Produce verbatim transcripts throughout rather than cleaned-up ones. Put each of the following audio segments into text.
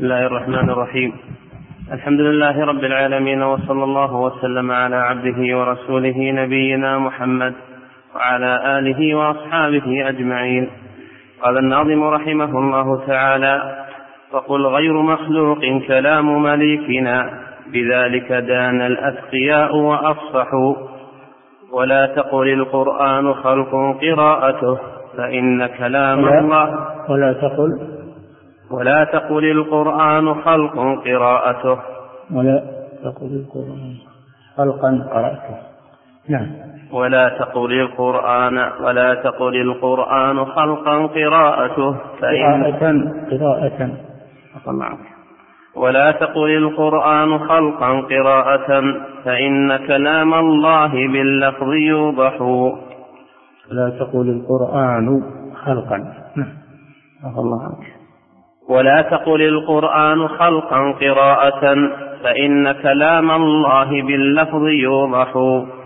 الله الرحمن الرحيم. الحمد لله رب العالمين، وصلى الله وسلم على عبده ورسوله نبينا محمد وعلى آله وأصحابه أجمعين. قال الناظم رحمه الله تعالى: وقل غير مخلوق كلام مليكنا، بذلك دان الأتقياء وأفصحوا. ولا تقل القرآن خلق قراءته، فإن كلام ولا الله ولا تقل ولا تقل القرآن خلق قراءته ولا تقل القرآن خلقا قرأته. نعم. ولا تقل القرآن ولا تقل القرآن خلقا قراءته، فإن قراءة قراءة ولا تقل القرآن خلقا قراءة، فإن كلام الله باللفظ يوضح. ولا تقل القرآن خلقا. نعم. الله. ولا تقل القرآن خلقا قراءة، فإن كلام الله باللفظ يوضح.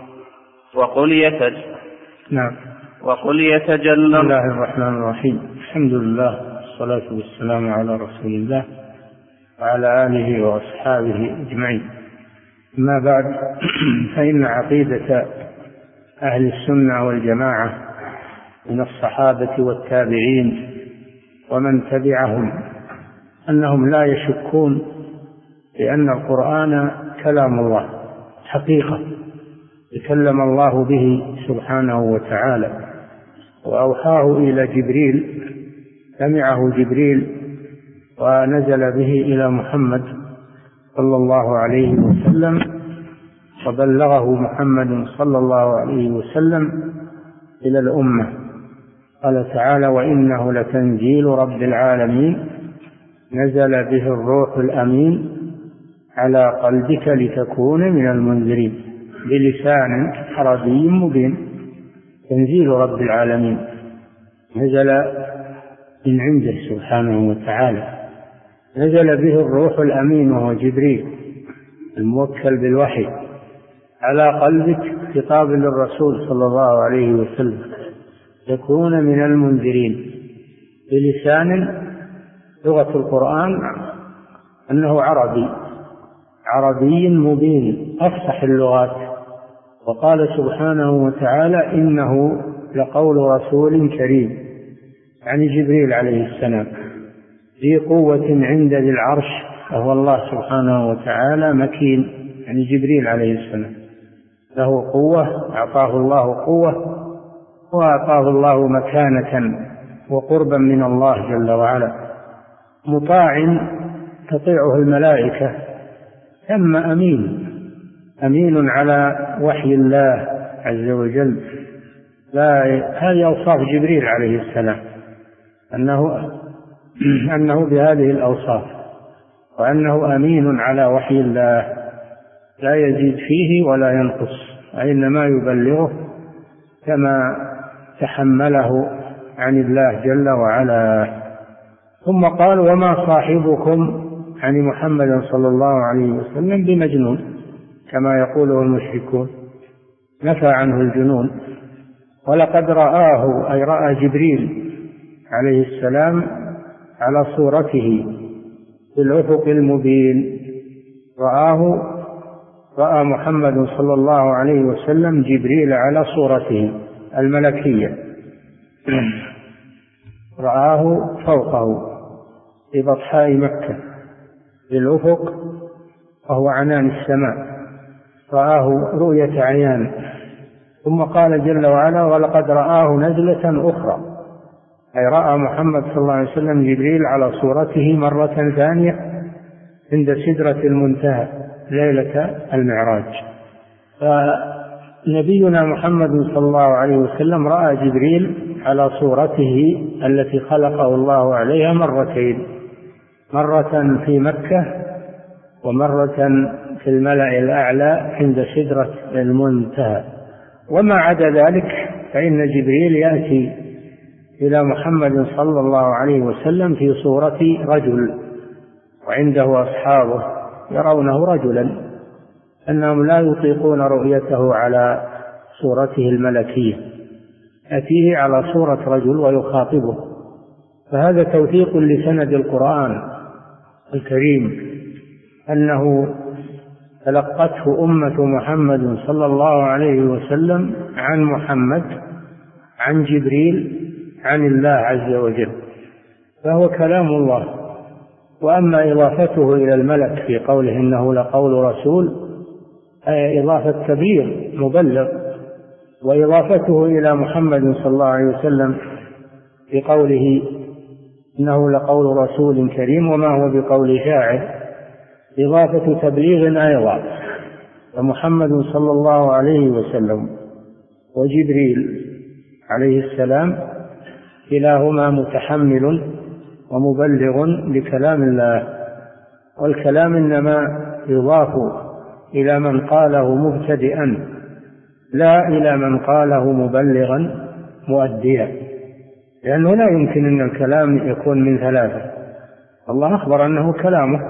وقل يتج نعم. وقل يتجلى. بسم الله الرحمن الرحيم. الحمد لله والصلاة والسلام على رسول الله وعلى آله وأصحابه أجمعين. ما بعد، فإن عقيدة أهل السنة والجماعة من الصحابة والتابعين ومن تبعهم أنهم لا يشكون بأن القرآن كلام الله حقيقة، تكلم الله به سبحانه وتعالى، وأوحاه إلى جبريل، سمعه جبريل ونزل به إلى محمد صلى الله عليه وسلم، وبلغه محمد صلى الله عليه وسلم إلى الأمة. قال تعالى: وإنه لتنزيل رب العالمين، نزل به الروح الأمين على قلبك لتكون من المنذرين بلسان عربي مبين. تنزيل رب العالمين نزل من عنده سبحانه وتعالى، نزل به الروح الأمين وهو جبريل الموكل بالوحي على قلبك، خطاب للرسول صلى الله عليه وسلم، تكون من المنذرين بلسان. لغة القرآن أنه عربي عربي مبين، أفصح اللغات. وقال سبحانه وتعالى: إنه لقول رسول كريم، يعني جبريل عليه السلام، ذي قوة عند ذي العرش، وهو الله سبحانه وتعالى مكين، يعني جبريل عليه السلام له قوة، أعطاه الله قوة، وأعطاه الله مكانة وقربا من الله جل وعلا، مطاع تطيعه الملائكة، ثم أمين أمين على وحي الله عز وجل. لا هذه أوصاف جبريل عليه السلام، أنه أنه بهذه الأوصاف، وأنه أمين على وحي الله، لا يزيد فيه ولا ينقص، وإنما يبلغه كما تحمله عن الله جل وعلا. ثم قال: وما صاحبكم عن محمد صلى الله عليه وسلم بمجنون، كما يقوله المشركون، نفى عنه الجنون. ولقد رآه، أي رأى جبريل عليه السلام على صورته في الأفق المبين. رآه رأى محمد صلى الله عليه وسلم جبريل على صورته الملكية، رآه فوقه في بطحاء مكة في الأفق، وهو عنان السماء، رآه رؤية عيان. ثم قال جل وعلا: ولقد رآه نزلة أخرى، أي رأى محمد صلى الله عليه وسلم جبريل على صورته مرة ثانية عند سدرة المنتهى ليلة المعراج. فنبينا محمد صلى الله عليه وسلم رأى جبريل على صورته التي خلقه الله عليها مرتين، مرة في مكة ومرة في الملأ الأعلى عند سدرة المنتهى. وما عدا ذلك فإن جبريل يأتي إلى محمد صلى الله عليه وسلم في صورة رجل، وعنده أصحابه يرونه رجلا، أنهم لا يطيقون رؤيته على صورته الملكية، يأتيه على صورة رجل ويخاطبه. فهذا توثيق لسند القرآن الكريم أنه تلقته أمة محمد صلى الله عليه وسلم عن محمد عن جبريل عن الله عز وجل، فهو كلام الله. وأما إضافته إلى الملك في قوله إنه لقول رسول، أي إضافة تبليغ مبلغ، وإضافته إلى محمد صلى الله عليه وسلم في قوله إنه لقول رسول كريم وما هو بقول شاعر إضافة تبليغ أيضا. فمحمد صلى الله عليه وسلم وجبريل عليه السلام كلاهما متحمل ومبلغ لكلام الله، والكلام إنما يضاف إلى من قاله مبتدئا لا إلى من قاله مبلغا مؤديا، لأنه لا يمكن أن الكلام يكون من ثلاثة. الله أخبر أنه كلامه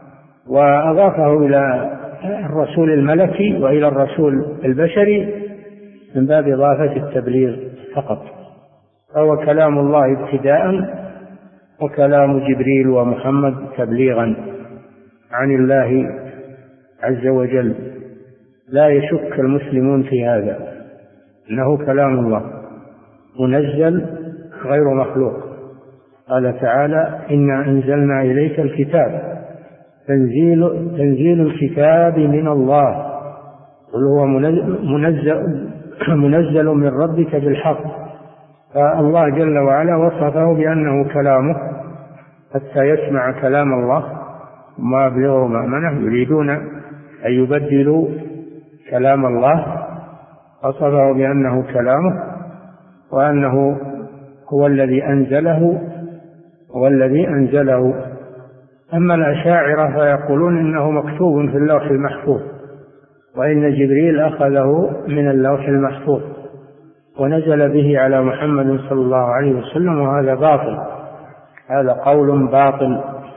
وأضافه إلى الرسول الملكي وإلى الرسول البشري من باب إضافة التبليغ فقط، فهو كلام الله ابتداء وكلام جبريل ومحمد تبليغا عن الله عز وجل. لا يشك المسلمون في هذا، إنه كلام الله منزل غير مخلوق. قال تعالى إنا أنزلنا إليك الكتاب تنزيل, تنزيل الكتاب من الله قل هو منزل, منزل من ربك بالحق. فالله جل وعلا وصفه بأنه كلامه حتى يسمع كلام الله ما يبلغ مأمنه، يريدون أن يبدلوا كلام الله، وصفه بأنه كلامه وأنه هو الذي أنزله هو الذي أنزله. أما الأشاعرة فيقولون إنه مكتوب في اللوح المحفوظ، وإن جبريل أخذه من اللوح المحفوظ ونزل به على محمد صلى الله عليه وسلم، وهذا باطل، هذا قول باطل،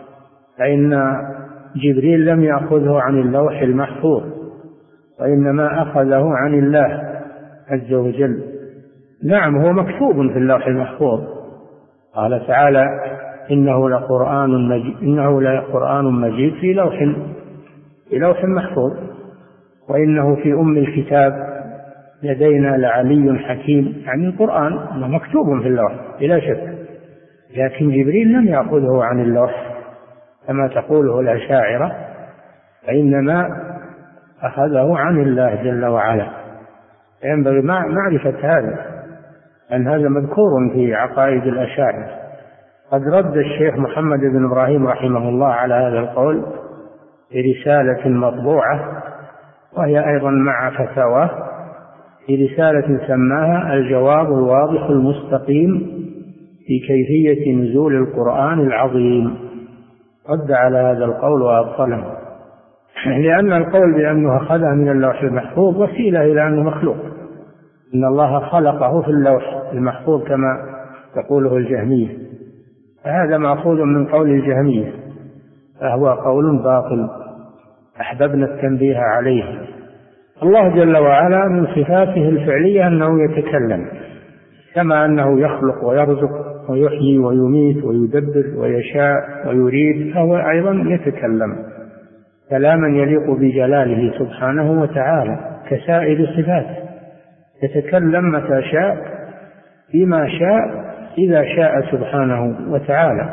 فإن جبريل لم يأخذه عن اللوح المحفوظ وإنما أخذه عن الله عز وجل. نعم هو مكتوب في اللوح المحفوظ، قال تعالى إنه لقرآن مجيد, إنه لقرآن مجيد في لوح في لوح محفوظ، وإنه في أم الكتاب لدينا لعلي حكيم. يعني القرآن مكتوب في اللوح بلا شك، لكن جبريل لم يأخذه عن اللوح كما تقوله الأشاعرة، فإنما أخذه عن الله جل وعلا. ينبغي معرفة هذا، أن هذا مذكور في عقائد الأشاعرة. قد رد الشيخ محمد بن إبراهيم رحمه الله على هذا القول في رسالة مطبوعة، وهي أيضا مع فتاواه، في رسالة سماها الجواب الواضح المستقيم في كيفية نزول القرآن العظيم. رد على هذا القول وأبطله، لأن القول بأنه أخذها من اللوح المحفوظ وسيلة إلى أنه مخلوق، إن الله خلقه في اللوح المحفوظ كما تقوله الجهمية، فهذا مأخوذ من قول الجهمية، فهو قول باطل أحببنا التنبيه عليه. الله جل وعلا من صفاته الفعلية أنه يتكلم، كما أنه يخلق ويرزق ويحيي ويميت ويدبر ويشاء ويريد، فهو أيضا يتكلم كلاما يليق بجلاله سبحانه وتعالى كسائر صفاته، يتكلم متى شاء فيما شاء إذا شاء سبحانه وتعالى،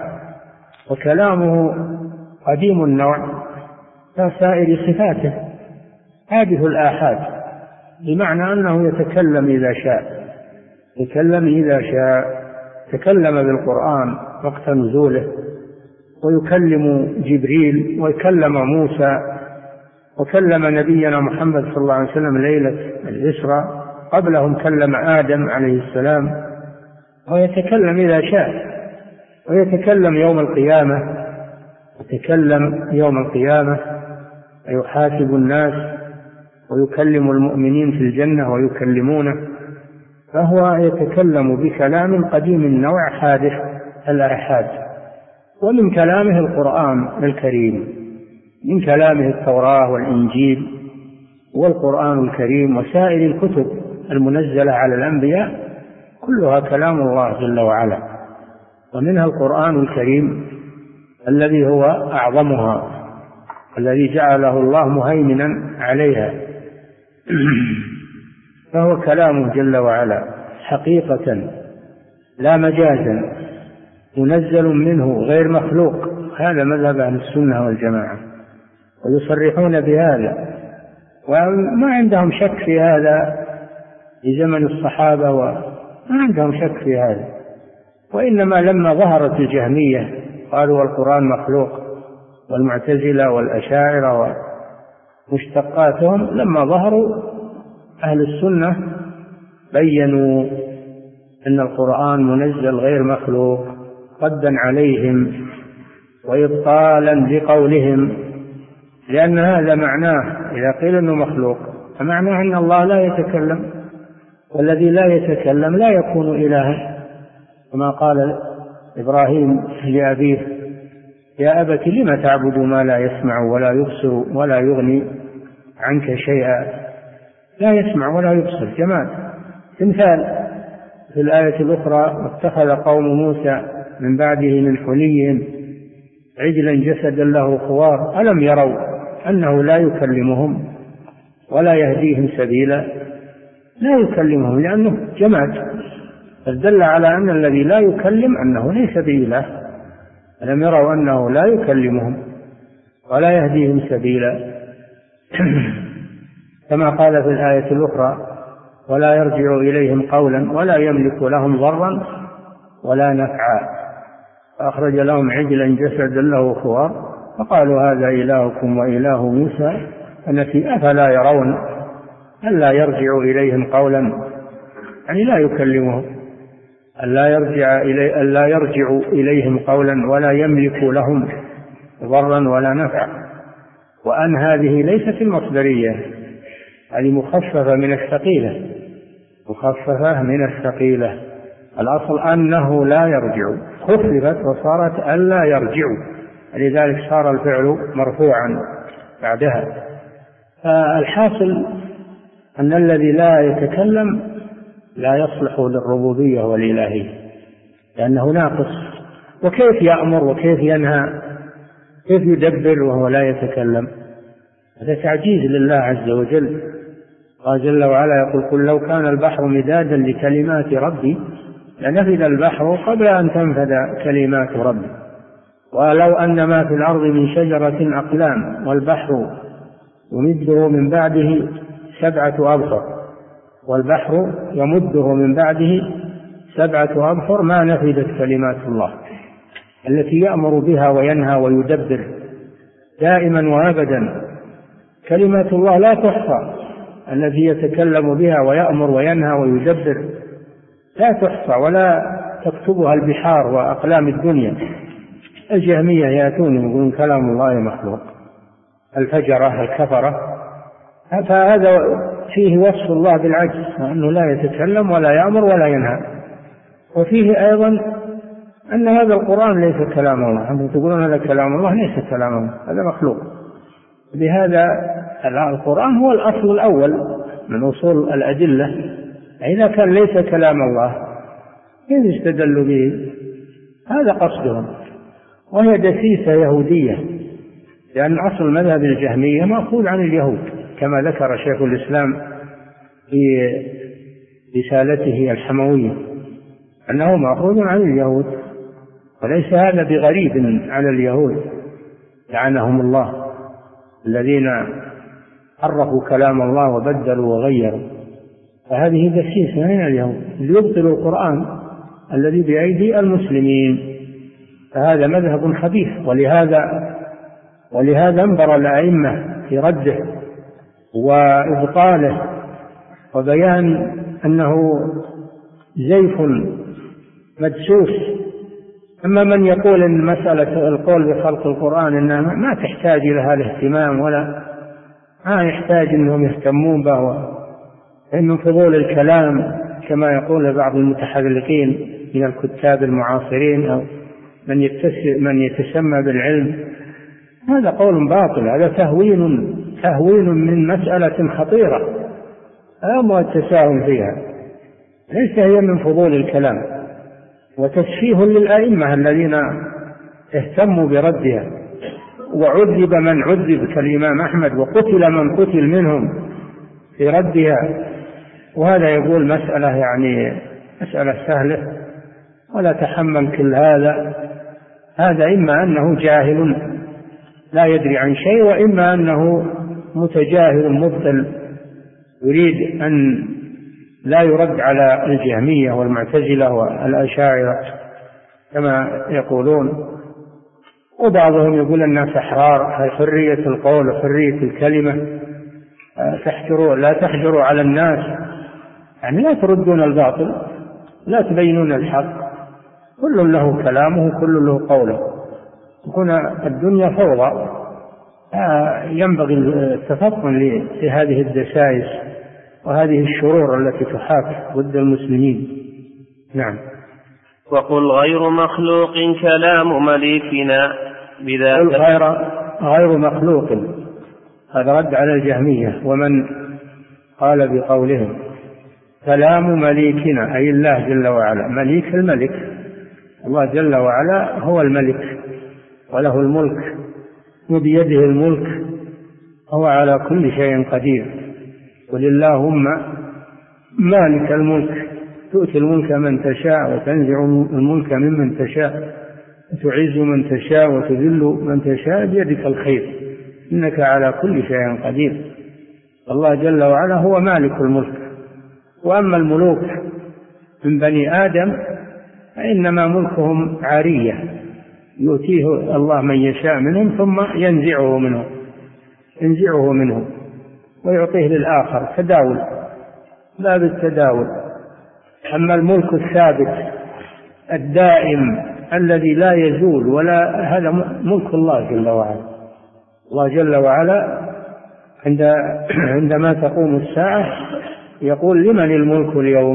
وكلامه قديم النوع كسائر صفاته حادث الآحاد، بمعنى أنه يتكلم إذا شاء يتكلم إذا شاء تكلم بالقرآن وقت نزوله، ويكلم جبريل ويكلم موسى، وكلم نبينا محمد صلى الله عليه وسلم ليلة الإسراء، قبلهم كلم آدم عليه السلام، ويتكلم إذا شاء، ويتكلم يوم القيامة يتكلم يوم القيامة ويحاسب الناس ويكلم المؤمنين في الجنة ويكلمونه، فهو يتكلم بكلام قديم النوع حادث الآحاد. ومن كلامه القرآن الكريم، من كلامه التوراة والإنجيل والقرآن الكريم وسائر الكتب المنزلة على الأنبياء كلها كلام الله جل وعلا، ومنها القرآن الكريم الذي هو أعظمها، الذي جعله الله مهيمنا عليها، فهو كلامه جل وعلا حقيقة لا مجازا، منزل منه غير مخلوق. هذا مذهب أهل السنة والجماعة، ويصرحون بهذا، وما عندهم شك في هذا في زمن الصحابة، وما عندهم شك في هذا. وإنما لما ظهرت الجهمية قالوا القرآن مخلوق، والمعتزلة والأشاعرة ومشتقاتهم، لما ظهروا أهل السنة بينوا أن القرآن منزل غير مخلوق، ردا عليهم وإبطالا لقولهم، لأن هذا معناه إذا قيل أنه مخلوق فمعناه أن الله لا يتكلم، والذي لا يتكلم لا يكون إلها، كما قال إبراهيم لأبيه: يا أبت لم تعبد ما لا يسمع ولا يبصر ولا يغني عنك شيئا. لا يسمع ولا يبصر، جماد، تمثال. في الآية الأخرى: اتخذ قوم موسى من بعده من حليهم عجلا جسدا له خوار ألم يروا أنه لا يكلمهم ولا يهديهم سبيلا. لا يكلمهم لأنه جماد، فدل على أن الذي لا يكلم أنه ليس بإله. ألم يروا أنه لا يكلمهم ولا يهديهم سبيلا. كما قال في الآية الأخرى: ولا يرجع إليهم قولا ولا يملك لهم ضرا ولا نفعا، فأخرج لهم عجلا جسدا له خوار فقالوا هذا إلهكم وإله موسى فنسي. أفلا يرون ألا يرجع إليهم قولا، يعني لا يكلمهم، ألا يرجع إلي ألا يرجع إليهم قولا ولا يملك لهم ضرا ولا نفعا. وأن هذه ليست المصدرية، هذه مخففة من الثقيلة، مخففة من الثقيلة. الأصل أنه لا يرجع، خففت وصارت ألا يرجع، لذلك صار الفعل مرفوعا بعدها. فالحاصل أن الذي لا يتكلم لا يصلح للربوبية والإلهية، لأنه ناقص. وكيف يأمر وكيف ينهى، كيف يدبر وهو لا يتكلم؟ هذا تعجيز لله عز وجل. قال جل وعلا يقول: قل لو كان البحر مدادا لكلمات ربي لنفد البحر قبل أن تنفد كلمات ربي ولو أن ما في الأرض من شجرة أقلام والبحر يمده من بعده سبعة أبحر والبحر يمده من بعده سبعة أبحر ما نفدت كلمات الله التي يأمر بها وينهى ويدبر دائما وأبدا. كلمات الله لا تحصى، الذي يتكلم بها ويأمر وينهى ويدبر لا تحصى ولا تكتبها البحار وأقلام الدنيا. الجهمية يأتون يقولون كلام الله مخلوق، الفجرة الكفرة، فهذا فيه وصف الله بالعجز، أنه لا يتكلم ولا يأمر ولا ينهى. وفيه أيضا أن هذا القرآن ليس كلام الله، أنتم تقولون هذا كلام الله، ليس كلام الله، هذا مخلوق. بهذا القرآن هو الأصل الأول من أصول الأدلة، إذا كان ليس كلام الله كيف يستدل به؟ هذا قصدهم، وهي دسيسة يهودية، لأن أصل مذهب الجهمية مأخوذ عن اليهود كما ذكر شيخ الإسلام في رسالته الحموية أنه مأخوذ عن اليهود، وليس هذا بغريب على اليهود لعنهم الله الذين حرفوا كلام الله وبدلوا وغيروا. فهذه دسيسة من اليهود ليبطلوا القرآن الذي بأيدي المسلمين، فهذا مذهب خبيث. ولهذا ولهذا انبر الأئمة في رده وإبطاله وبيان أنه زيف مدسوس. أما من يقول أن مسألة القول بخلق القرآن إنها ما تحتاج إلى هذا الاهتمام ولا ما يحتاج أنهم يهتمون به، إنه فضول الكلام كما يقول بعض المتحذلقين من الكتاب المعاصرين أو من من يتسمى بالعلم، هذا قول باطل، هذا تهوين تهوين من مسألة خطيرة أما التساهل فيها، ليس هي من فضول الكلام، وتسفيه للأئمة الذين اهتموا بردها، وعذب من عذب كالإمام أحمد، وقتل من قتل منهم في ردها. وهذا يقول مسألة يعني مسألة سهلة ولا تحمل كل هذا. هذا إما أنه جاهل لا يدري عن شيء، وإما أنه متجاهل مبطل يريد أن لا يرد على الجهمية والمعتزلة والأشاعرة كما يقولون. وبعضهم يقول الناس أحرار، حرية القول وحرية الكلمة، تحجروا لا تحجروا على الناس، يعني لا تردون الباطل، لا تبينون الحق، كل له كلامه كل له قوله. تكون الدنيا فوضى، ينبغي التفطن لهذه الدسائس وهذه الشرور التي تحاك ضد المسلمين. نعم. وقل غير مخلوق كلام مليكنا بذلك. قل غير, غير مخلوق، هذا رد على الجهمية ومن قال بقولهم. كلام مليكنا أي الله جل وعلا، مليك الملك، الله جل وعلا هو الملك وله الملك وبيده الملك، هو على كل شيء قدير. قل اللهم مالك الملك تؤتي الملك من تشاء وتنزع الملك ممن تشاء وتعز من تشاء وتذل من تشاء بيدك الخير إنك على كل شيء قدير. الله جل وعلا هو مالك الملك. وأما الملوك من بني آدم فإنما ملكهم عارية، يؤتيه الله من يشاء منهم ثم ينزعه منه ينزعه منه ويعطيه للآخر، تداول، باب التداول. أما الملك الثابت الدائم الذي لا يزول ولا، هذا ملك الله جل وعلا. الله جل وعلا عند عندما تقوم الساعة يقول لمن الملك اليوم،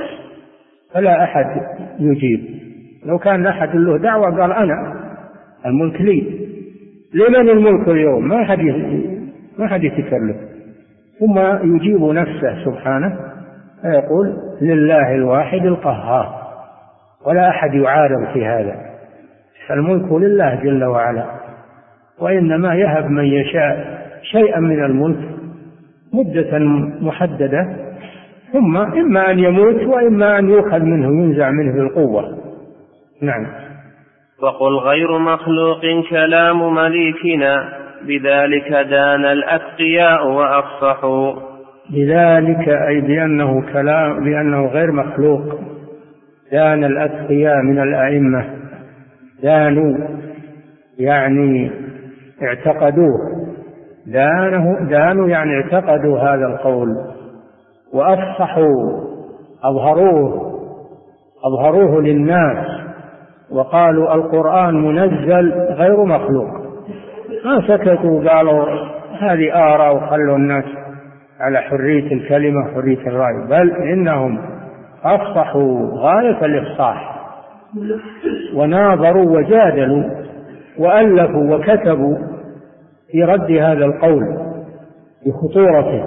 فلا أحد يجيب. لو كان أحد له دعوة قال أنا الملك لي، لمن الملك اليوم، ما أحد ما أحد يتكلم، ثم يجيب نفسه سبحانه فيقول لله الواحد القهار، ولا أحد يعارض في هذا. فالملك لله جل وعلا، وإنما يهب من يشاء شيئا من الملك مدة محددة، ثم إما أن يموت وإما أن يؤخذ منه ينزع منه بالقوة. نعم. وقل غير مخلوق كلام مليكنا بذلك دان الأتقياء وأفصحوا. بذلك أي بأنه كلام بأنه غير مخلوق دان الأتقياء من الأئمة، دانوا يعني اعتقدوه، دانه دانوا يعني اعتقدوا هذا القول، وأفصحوا أظهروه أظهروه للناس وقالوا القرآن منزل غير مخلوق، ما سكتوا قالوا هذه آراء وخلوا الناس على حرية الكلمة حرية الرأي، بل إنهم أفصحوا غاية الإفصاح وناظروا وجادلوا وألفوا وكتبوا في رد هذا القول بخطورته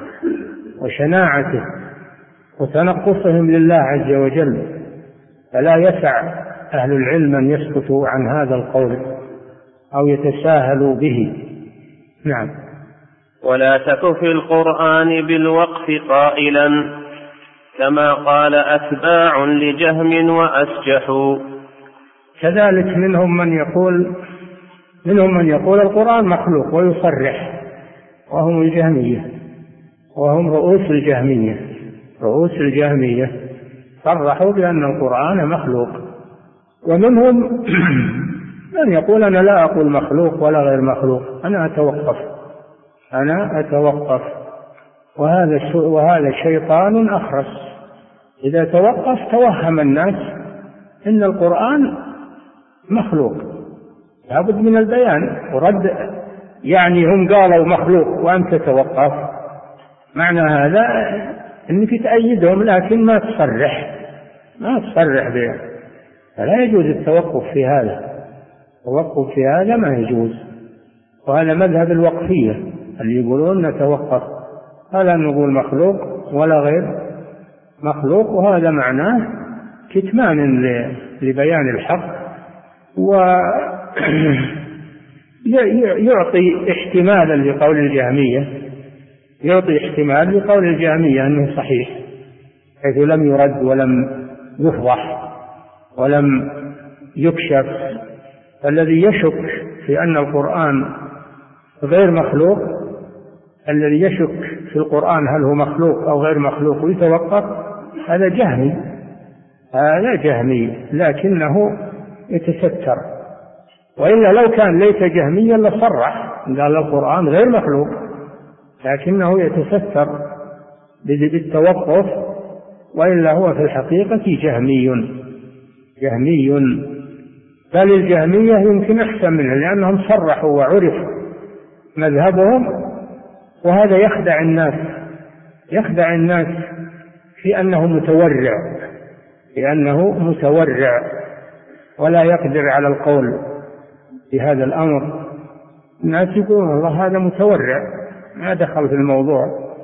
وشناعته وتنقصهم لله عز وجل. فلا يسع أهل العلم أن يسكتوا عن هذا القول أو يتساهلوا به. نعم. ولا تك في القرآن بالوقف قائلا كما قال أتباع لجهم وأسجحوا. كذلك منهم من يقول منهم من يقول القرآن مخلوق ويصرح، وهم الجهمية، وهم رؤوس الجهمية رؤوس الجهمية صرحوا بأن القرآن مخلوق. ومنهم من يقول أنا لا أقول مخلوق ولا غير مخلوق، أنا أتوقف أنا أتوقف وهذا وهذا شيطان أخرس. إذا توقف توهم الناس إن القرآن مخلوق، لابد من البيان ورد. يعني هم قالوا مخلوق وأنت توقف، معنى هذا أنك تأيدهم لكن ما تصرح ما تصرح به. فلا يجوز التوقف في هذا، التوقف في هذا ما يجوز. وهذا مذهب الوقفية اللي يقولون نتوقف، فلا نقول مخلوق ولا غير مخلوق، وهذا معناه كتمان لبيان الحق و يعطي احتمالا لقول الجهمية يعطي احتمال لقول الجهمية أنه صحيح، حيث لم يرد ولم يفضح ولم يكشف. الذي يشك في أن القرآن غير مخلوق، الذي يشك في القرآن هل هو مخلوق أو غير مخلوق ويتوقف، هذا جهمي هذا جهمي لكنه يتستر. وإلا لو كان ليس جهميا لصرح قال القرآن غير مخلوق، لكنه يتستر بالتوقف، وإلا هو في الحقيقة جهمي جهمي بل الجهمية يمكن أحسن منه، لأنهم صرحوا وعرف مذهبهم، وهذا يخدع الناس يخدع الناس في أنه متورع لأنه متورع ولا يقدر على القول في هذا الأمر. الناس يقولون الله هذا متورع ما دخل في الموضوع،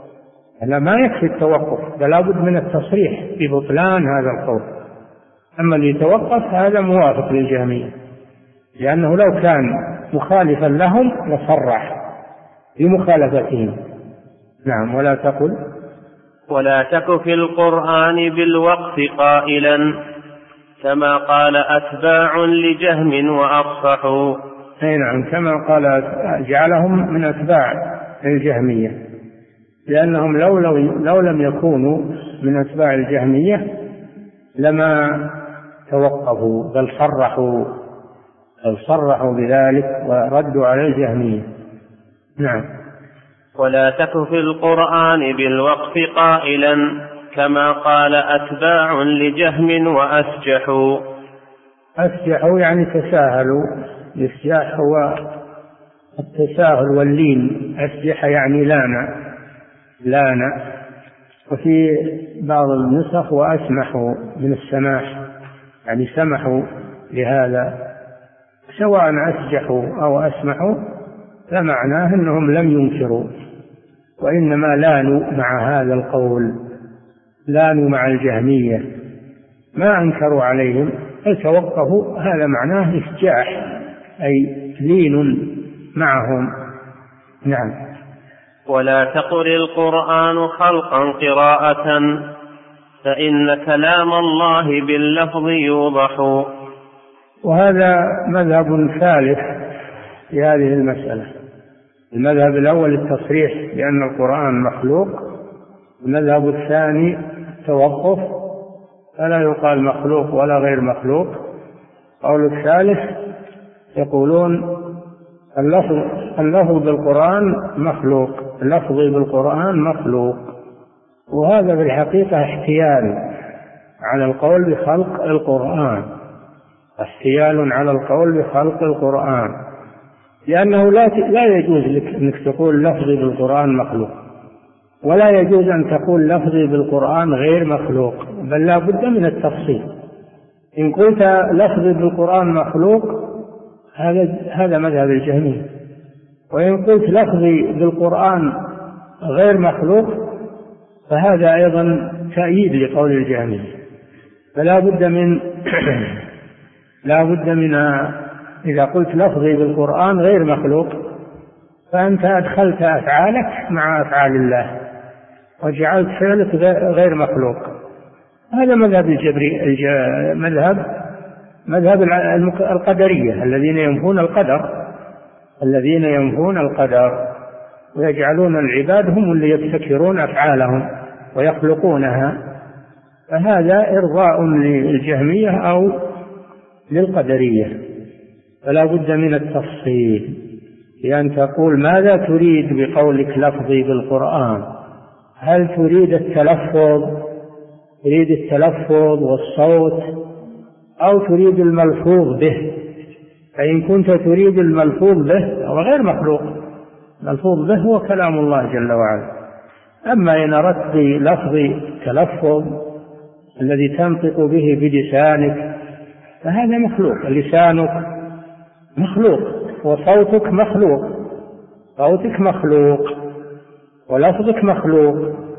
لا ما يكفي التوقف، بل لابد من التصريح ببطلان هذا القول. أما اللي يتوقف هذا موافق للجهمية، لأنه لو كان مخالفا لهم لصرح بمخالفتهم. نعم. ولا تقل ولا تك في القرآن بالوقف قائلا كما قال أتباع لجهم وأفصحوا. أي نعم، كما قال جعلهم من أتباع الجهمية، لأنهم لو, لو, لو لم يكونوا من أتباع الجهمية لما توقفوا، بل صرحوا بل صرحوا بذلك وردوا على الجهمية. نعم. ولا تك في القرآن بالوقف قائلا كما قال أتباع لجهم وأسجحوا. أسجحوا يعني تساهلوا، الإسجاح هو التساهل واللين، أسجح يعني لانا لانا وفي بعض النسخ وأسمحوا من السماح، يعني سمحوا لهذا. سواء أسجحوا أو أسمحوا فمعناه أنهم لم ينكروا، وإنما لانوا مع هذا القول، لانوا مع الجهمية، ما أنكروا عليهم فتوقفوا، هذا معناه إسجاح أي لين معهم. نعم. ولا تقر القرآن خلقا قراءة فإن كلام الله باللفظ يوضح. وهذا مذهب ثالث في هذه المسألة. المذهب الأول التصريح بأن القرآن مخلوق، المذهب الثاني التوقف فلا يقال مخلوق ولا غير مخلوق. قول الثالث يقولون اللفظ اللفظ بالقرآن مخلوق، اللفظ بالقرآن مخلوق، وهذا في الحقيقة احتيال على القول بخلق القرآن، احتيال على القول بخلق القرآن، لأنه لا لا يجوز لك أنك تقول لفظي بالقرآن مخلوق، ولا يجوز أن تقول لفظي بالقرآن غير مخلوق، بل لا بد من التفصيل. إن قلت لفظي بالقرآن مخلوق هذا هذا مذهب الجهمية، وإن قلت لفظي بالقرآن غير مخلوق فهذا أيضا تأييد لقول الجهمية. فلا بد من لا بد من إذا قلت لفظي بالقرآن غير مخلوق فأنت أدخلت أفعالك مع أفعال الله وجعلت فعلك غير مخلوق. هذا مذهب الجبري، مذهب مذهب القدرية الذين ينفون القدر الذين ينفون القدر ويجعلون العباد هم اللي يبتكرون أفعالهم ويخلقونها، فهذا إرضاء للجهمية أو للقدرية. فلا بد من التفصيل، لأن تقول ماذا تريد بقولك لفظي بالقرآن؟ هل تريد التلفظ تريد التلفظ والصوت أو تريد الملفوظ به؟ فإن كنت تريد الملفوظ به هو غير مخلوق، الملفوظ به هو كلام الله جل وعلا. أما إن أردت لفظ تلفظ الذي تنطق به بلسانك فهذا مخلوق، لسانك مخلوق وصوتك مخلوق، صوتك مخلوق ولفظك مخلوق،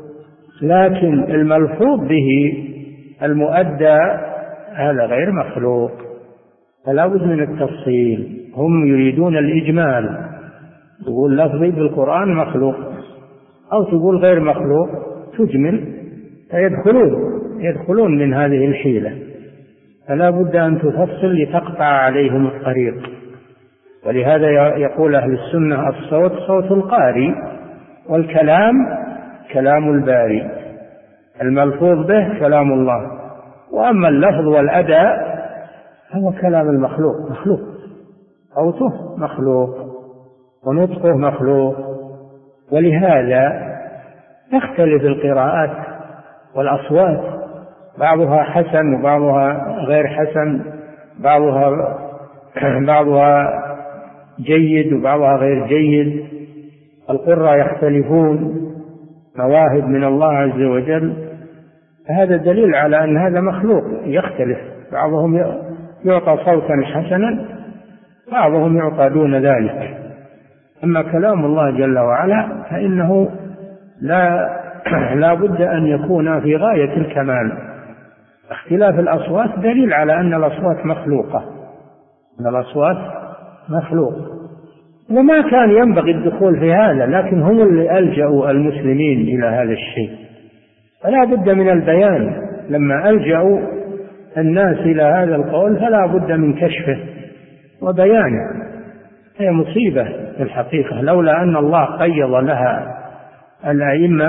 لكن الملفوظ به المؤدى هذا غير مخلوق. فلا بد من التفصيل. هم يريدون الإجمال، يقول لفظي بالقرآن مخلوق أو تقول غير مخلوق تجمل، فيدخلون يدخلون من هذه الحيلة، فلا بد أن تفصل لتقطع عليهم الطريق. ولهذا يقول أهل السنة الصوت صوت القاري والكلام كلام الباري، الملفوظ به كلام الله، وأما اللفظ والأداء هو كلام المخلوق، مخلوق صوته مخلوق ونطقه مخلوق. ولهذا تختلف القراءات والأصوات، بعضها حسن وبعضها غير حسن، بعضها بعضها جيد وبعضها غير جيد. القراء يختلفون، مواهب من الله عز وجل، هذا دليل على أن هذا مخلوق يختلف، بعضهم يعطى صوتا حسنا، بعضهم يعطى دون ذلك. أما كلام الله جل وعلا فإنه لا لا بد أن يكون في غاية الكمال. اختلاف الأصوات دليل على أن الأصوات مخلوقة، أن الأصوات مخلوق، وما كان ينبغي الدخول في هذا، لكن هم اللي ألجأوا المسلمين إلى هذا الشيء، فلا بد من البيان. لما ألجأوا الناس إلى هذا القول فلا بد من كشفه وبيانه. هي مصيبة في الحقيقة، لولا أن الله قيض لها الأئمة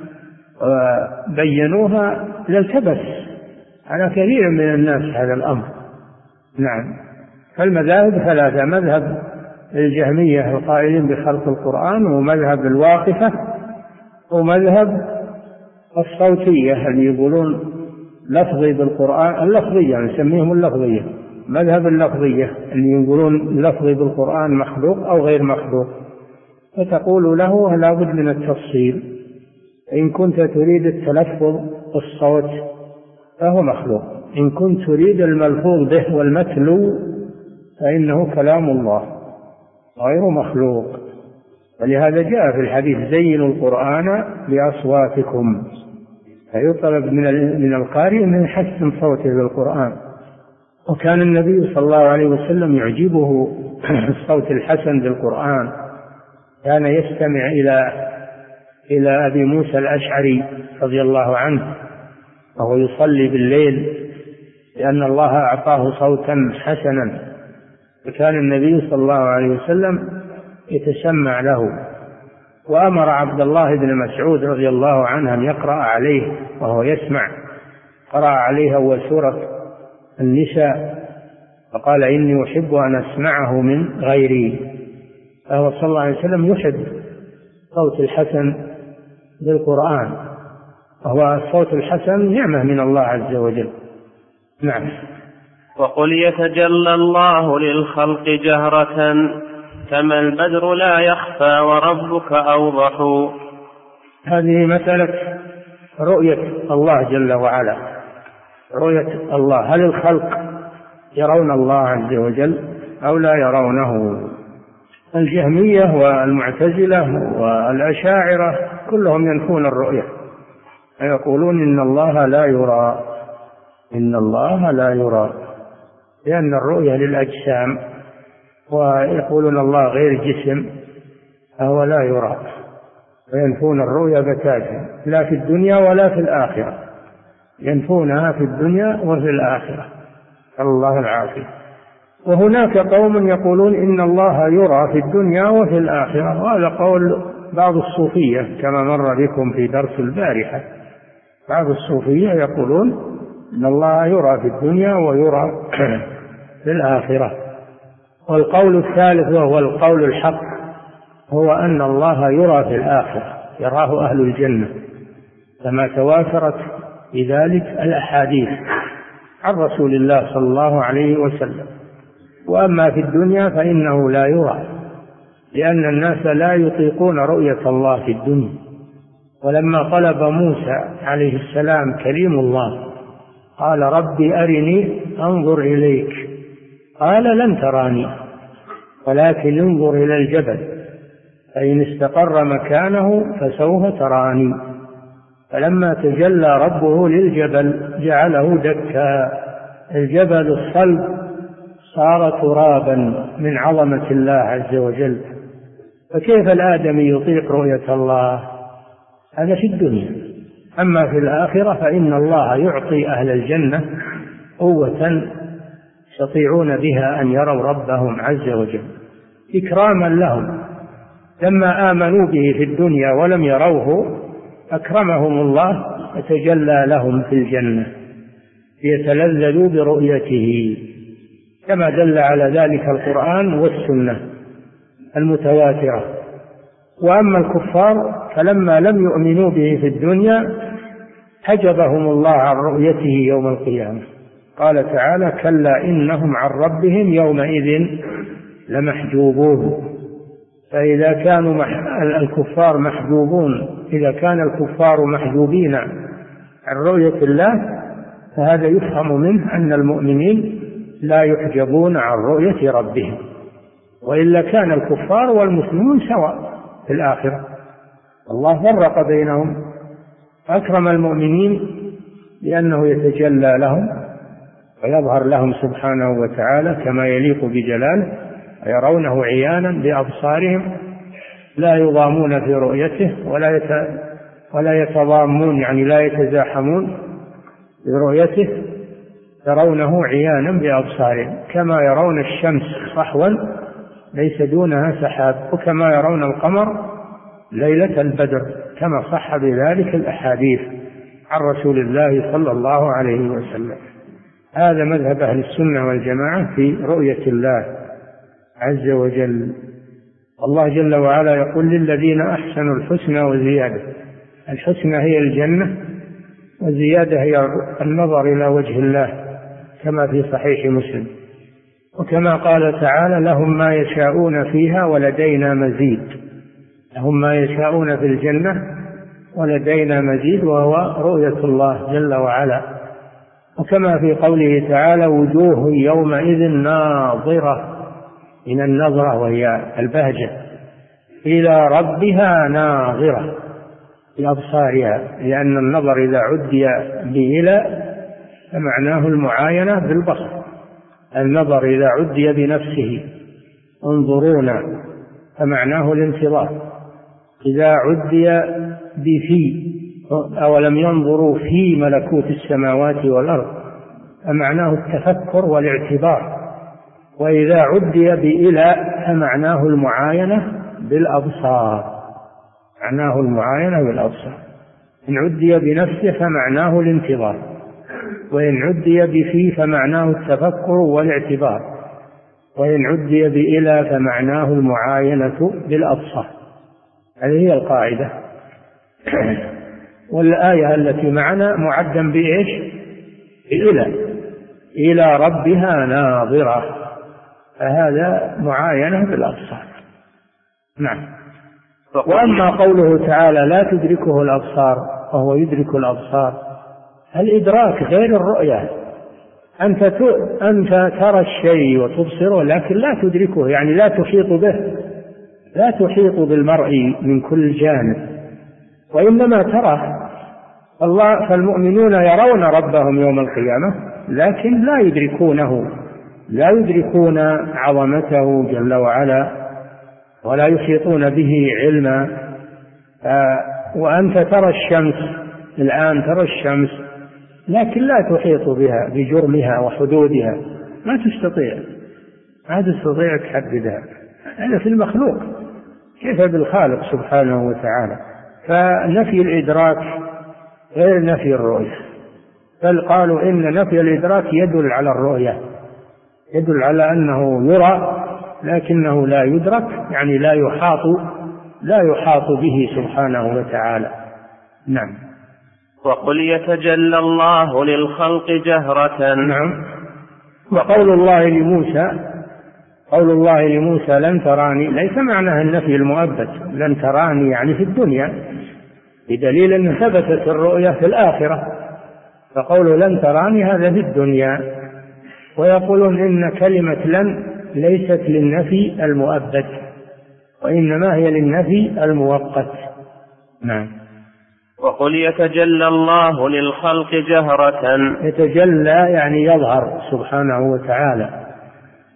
وبينوها لالتبس على كثير من الناس هذا الأمر. نعم. فالمذاهب ثلاثة: مذهب الجهمية القائلين بخلق القرآن، ومذهب الواقفة، ومذهب الصوتية اللي يقولون لفظي بالقرآن، اللفظية نسميهم اللفظية، مذهب اللفظية اللي يقولون لفظي بالقرآن مخلوق أو غير مخلوق. فتقول له لا بد من التفصيل، إن كنت تريد التلفظ بالصوت فهو مخلوق، إن كنت تريد الملفوظ به والمتلو فإنه كلام الله غير مخلوق. ولهذا جاء في الحديث: زينوا القرآن بأصواتكم، فيطلب من القارئ من يحسن صوته بالقرآن. وكان النبي صلى الله عليه وسلم يعجبه الصوت الحسن بالقرآن، كان يستمع إلى إلى أبي موسى الأشعري رضي الله عنه وهو يصلي بالليل، لأن الله أعطاه صوتا حسنا، وكان النبي صلى الله عليه وسلم يتسمع له. وأمر عبد الله بن مسعود رضي الله عنه أن يقرأ عليه وهو يسمع، قرأ عليه أول سورة النساء، فقال: إني أحب أن أسمعه من غيري. فهو صلى الله عليه وسلم يحب صوت الحسن بالقرآن، وهو الصوت الحسن نعمة من الله عز وجل. نعم. وقل يتجلى الله للخلق جهرة كما البدر لا يخفى وربك أوضح. هذه مسألة رؤية الله جل وعلا، رؤية الله، هل الخلق يرون الله عز وجل أو لا يرونه؟ الجهمية والمعتزلة والأشاعرة كلهم ينفون الرؤية، يقولون إن الله لا يرى، إن الله لا يرى، لأن الرؤية للأجسام، ويقولون الله غير جسم فهو لا يرى، وينفون الرؤية بتاتا، لا في الدنيا ولا في الآخرة، ينفونها في الدنيا وفي الآخرة، الله العافية. وهناك قوم يقولون إن الله يرى في الدنيا وفي الآخرة، وهذا قول بعض الصوفية كما مر بكم في درس البارحة. بعض الصوفية يقولون إن الله يرى في الدنيا ويرى في الآخرة. والقول الثالث وهو القول الحق هو أن الله يرى في الآخرة، يراه أهل الجنة، كما تواترت بذلك الأحاديث عن رسول الله صلى الله عليه وسلم. وأما في الدنيا فإنه لا يرى، لأن الناس لا يطيقون رؤية الله في الدنيا. ولما طلب موسى عليه السلام كليم الله قال: ربي أرني أنظر إليك، قال: لن تراني ولكن انظر إلى الجبل فإن استقر مكانه فسوف تراني. فلما تجلى ربه للجبل جعله دكا، الجبل الصلب صار ترابا من عظمة الله عز وجل، فكيف الآدمي يطيق رؤية الله؟ هذا في الدنيا. أما في الآخرة فإن الله يعطي أهل الجنة قوة يستطيعون بها أن يروا ربهم عز وجل إكراما لهم. لما آمنوا به في الدنيا ولم يروه أكرمهم الله وتجلى لهم في الجنة ليتلذذوا برؤيته، كما دل على ذلك القرآن والسنة المتواترة. وأما الكفار فلما لم يؤمنوا به في الدنيا حجبهم الله عن رؤيته يوم القيامة. قال تعالى: كلا إنهم عن ربهم يومئذ لمحجوبون. فإذا كانوا الكفار محجوبون، إذا كان الكفار محجوبين عن رؤية الله، فهذا يفهم منه أن المؤمنين لا يحجبون عن رؤية ربهم، وإلا كان الكفار والمسلمون سواء في الآخرة. الله فرق بينهم، أكرم المؤمنين لأنه يتجلى لهم ويظهر لهم سبحانه وتعالى كما يليق بجلاله، يرونه عيانا بأبصارهم لا يضامون في رؤيته ولا ولا يتضامون، يعني لا يتزاحمون برؤيته، يرونه عيانا بأبصارهم كما يرون الشمس صحوا ليس دونها سحاب، وكما يرون القمر ليلة البدر، كما صح بذلك الأحاديث عن رسول الله صلى الله عليه وسلم. هذا مذهب أهل السنة والجماعة في رؤية الله عز وجل. الله جل وعلا يقول: للذين أحسنوا الحسنى وزيادة. الحسنى هي الجنة، والزيادة هي النظر إلى وجه الله كما في صحيح مسلم. وكما قال تعالى: لهم ما يشاءون فيها ولدينا مزيد. لهم ما يشاءون في الجنة ولدينا مزيد، وهو رؤية الله جل وعلا. وكما في قوله تعالى: وجوه يومئذ ناظرة، من النظرة وهي البهجة، إلى ربها ناظرة بأبصارها، لأن النظر إذا عدي بإلى فمعناه المعاينة بالبصر. النظر إذا عدي بنفسه انظرونا فمعناه الانتظار. إذا عدي بفي أولم ينظروا في ملكوت السماوات والأرض فمعناه التفكر والاعتبار. وإذا عدي بإلى فمعناه المعاينة بالأبصار، معناه المعاينة بالأبصار. إن عدي بنفسه فمعناه الانتظار، وإن عدي بفي فمعناه التفكر والاعتبار، وإن عدي بإلى فمعناه المعاينة بالأبصار. هذه هي القاعدة. والآية التي معنا معدا بإيش؟ بإلى، إلى ربها ناظرة، فهذا معاينة بالأبصار. نعم. وأما قوله تعالى: لا تدركه الأبصار وهو يدرك الأبصار، الإدراك غير الرؤية. أنت أنت ترى الشيء وتبصره لكن لا تدركه، يعني لا تحيط به، لا تحيط بالمرء من كل جانب، وإنما تراه. الله فالمؤمنون يرون ربهم يوم القيامة لكن لا يدركونه، لا يدركون عظمته جل وعلا ولا يحيطون به علما. وأنت ترى الشمس الآن، ترى الشمس لكن لا تحيط بها بجرمها وحدودها، ما تستطيع ما تستطيع تحددها. هذا في المخلوق، كيف بالخالق سبحانه وتعالى؟ فنفي الإدراك غير نفي الرؤية، بل قالوا إن نفي الإدراك يدل على الرؤية، يدل على أنه يرى لكنه لا يدرك، يعني لا يحاط لا يحاط به سبحانه وتعالى. نعم. وقل يتجلى الله للخلق جهرة. نعم. وقول الله لموسى قول الله لموسى لن تراني ليس معناه النفي المؤبد، لن تراني يعني في الدنيا، بدليل أن ثبتت الرؤية في الآخرة، فقول لن تراني هذا في الدنيا. ويقولون إن كلمة لن ليست للنفي المؤبد وإنما هي للنفي المؤقت. نعم. وقل يتجلى الله للخلق جهرة. يتجلى يعني يظهر سبحانه وتعالى،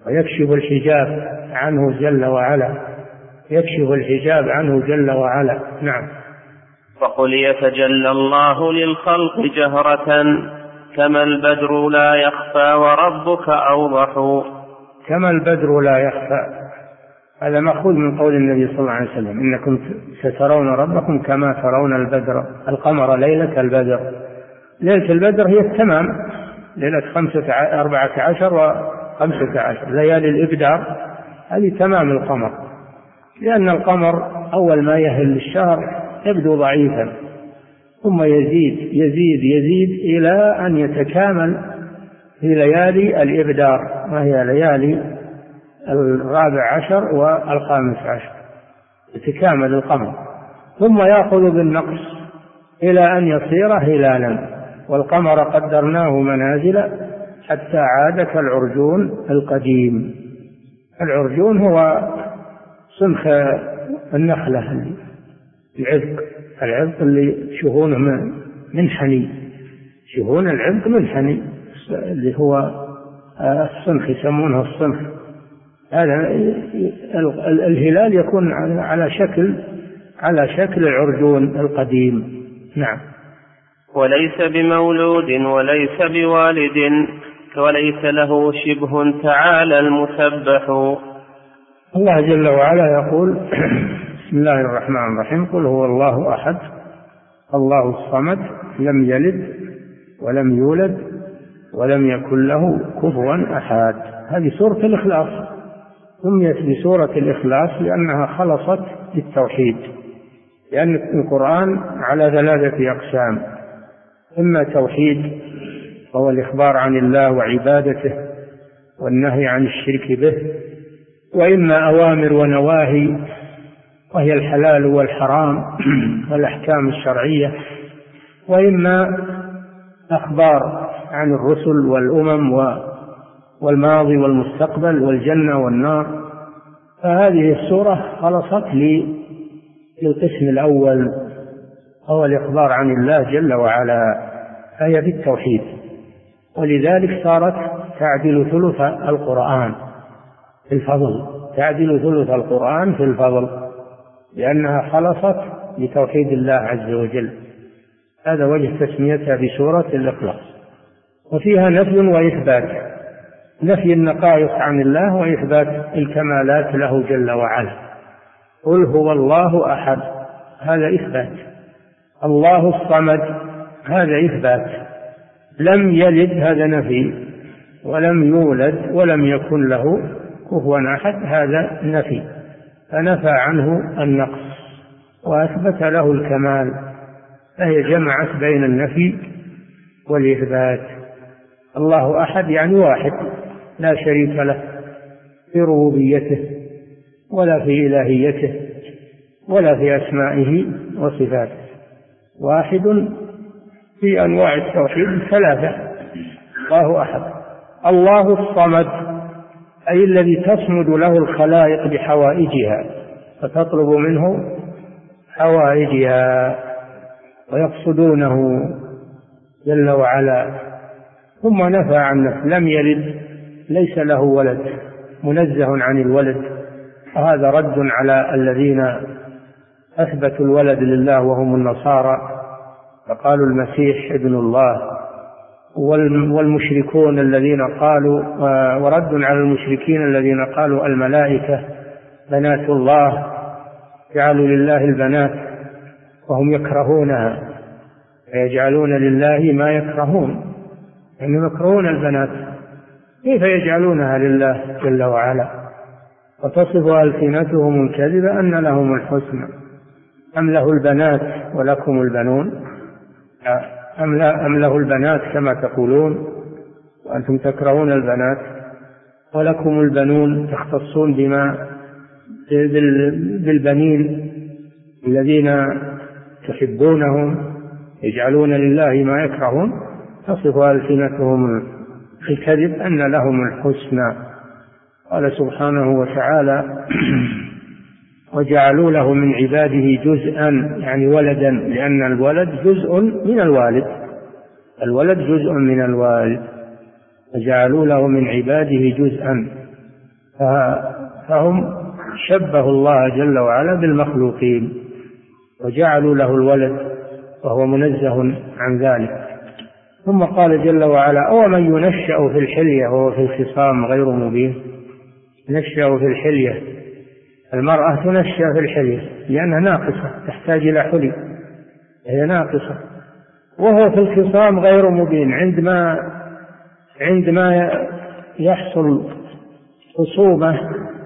ويكشف الحجاب عنه جل وعلا، يكشف الحجاب عنه جل وعلا. نعم. وقل يتجلى الله للخلق جهرة كما البدر لا يخفى وربك أوضح. كما البدر لا يخفى، هذا مأخوذ من قول النبي صلى الله عليه وسلم: إنكم سترون ربكم كما ترون البدر القمر ليلة البدر. ليلة البدر هي التمام، ليلة خمسة أربعة عشر وخمسة عشر، ليالي الإبدار هذه تمام القمر، لأن القمر أول ما يهل الشهر يبدو ضعيفا، ثم يزيد يزيد يزيد إلى أن يتكامل في ليالي الإبدار، وهي ليالي الرابع عشر والخامس عشر، يتكامل القمر، ثم يأخذ بالنقص إلى أن يصير هلالا. والقمر قدرناه منازل حتى عاد كالعرجون القديم. العرجون هو صنخ النخلة، العذق، العذق اللي شهونه من حني، شهون العذق من حني، اللي هو الصنخ، يسمونه الصنخ. هذا الهلال يكون على شكل على شكل العرجون القديم. نعم. وليس بمولود وليس بوالد وليس له شبه تعالى المسبح. الله جل وعلا يقول: بسم الله الرحمن الرحيم: قل هو الله أحد الله الصمد لم يلد ولم يولد ولم يكن له كفوا أحد. هذه سورة الإخلاص، سميت بسورة الإخلاص لأنها خلصت بالتوحيد، لأن القرآن على ثلاثة أقسام: إما توحيد وهو الإخبار عن الله وعبادته والنهي عن الشرك به، وإما أوامر ونواهي وهي الحلال والحرام والأحكام الشرعية، وإما أخبار عن الرسل والأمم والماضي والمستقبل والجنة والنار. فهذه السورة خلصت للقسم الأول، هو الإخبار عن الله جل وعلا، فهي بالتوحيد، ولذلك صارت تعدل ثلث القرآن في الفضل، تعدل ثلث القرآن في الفضل، لأنها خلصت لتوحيد الله عز وجل. هذا وجه تسميتها بسورة الإخلاص. وفيها نفي وإثبات، نفي النقائص عن الله وإثبات الكمالات له جل وعلا. قل هو الله أحد، هذا إثبات. الله الصمد، هذا إثبات. لم يلد، هذا نفي. ولم يولد ولم يكن له كفوا أحد، هذا نفي، فنفى عنه النقص وأثبت له الكمال، فهي جمعت بين النفي والإثبات. الله أحد يعني واحد، لا شريك له في ربوبيته ولا في إلهيته ولا في أسمائه وصفاته، واحد في أنواع التوحيد ثلاثة. الله أحد. الله الصمد أي الذي تصمد له الخلائق بحوائجها، فتطلب منه حوائجها ويقصدونه جل وعلا. ثم نفى عن نفسه، لم يلد، ليس له ولد، منزه عن الولد، وهذا رد على الذين أثبتوا الولد لله وهم النصارى، فقالوا المسيح ابن الله، والمشركون الذين قالوا، ورد على المشركين الذين قالوا الملائكة بنات الله، جعلوا لله البنات وهم يكرهونها، فيجعلون لله ما يكرهون، يعني يكرهون البنات، كيف يجعلونها لله جل وعلا؟ وتصف ألسنتهم الكذب أن لهم الحسنى أم له البنات ولكم البنون، أم, لا أم له البنات كما تقولون وأنتم تكرهون البنات، ولكم البنون، تختصون بما بالبنين الذين تحبونهم، يجعلون لله ما يكرهون، تصف ألسنتهم الكذب أن لهم الحسنى. قال سبحانه وتعالى وجعلوا له من عباده جزءا، يعني ولدا، لأن الولد جزء من الوالد، الولد جزء من الوالد، وجعلوا له من عباده جزءا فهم شبهوا الله جل وعلا بالمخلوقين وجعلوا له الولد وهو منزه عن ذلك. ثم قال جل وعلا: أو من ينشأ في الحلية وهو في الخصام غير مبين. ينشأ في الحلية، المرأة تنشأ في الحلية لأنها ناقصة تحتاج إلى حلي، هي ناقصة، وهو في الخصام غير مبين. عندما عندما يحصل خصومة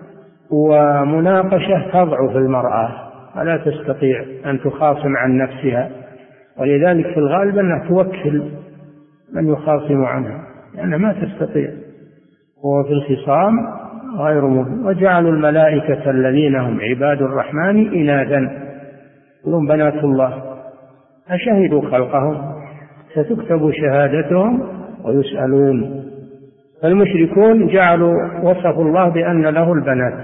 ومناقشة تضعف المرأة ولا تستطيع أن تخاصم عن نفسها، ولذلك في الغالب أنها توكل من يخاصم عنها لأنها ما تستطيع. وهو في الخصام غير مبين. وجعلوا الملائكة الذين هم عباد الرحمن إناثا هم بنات الله أشهدوا خلقهم ستكتب شهادتهم ويسألون. فالمشركون جعلوا وصفوا الله بأن له البنات،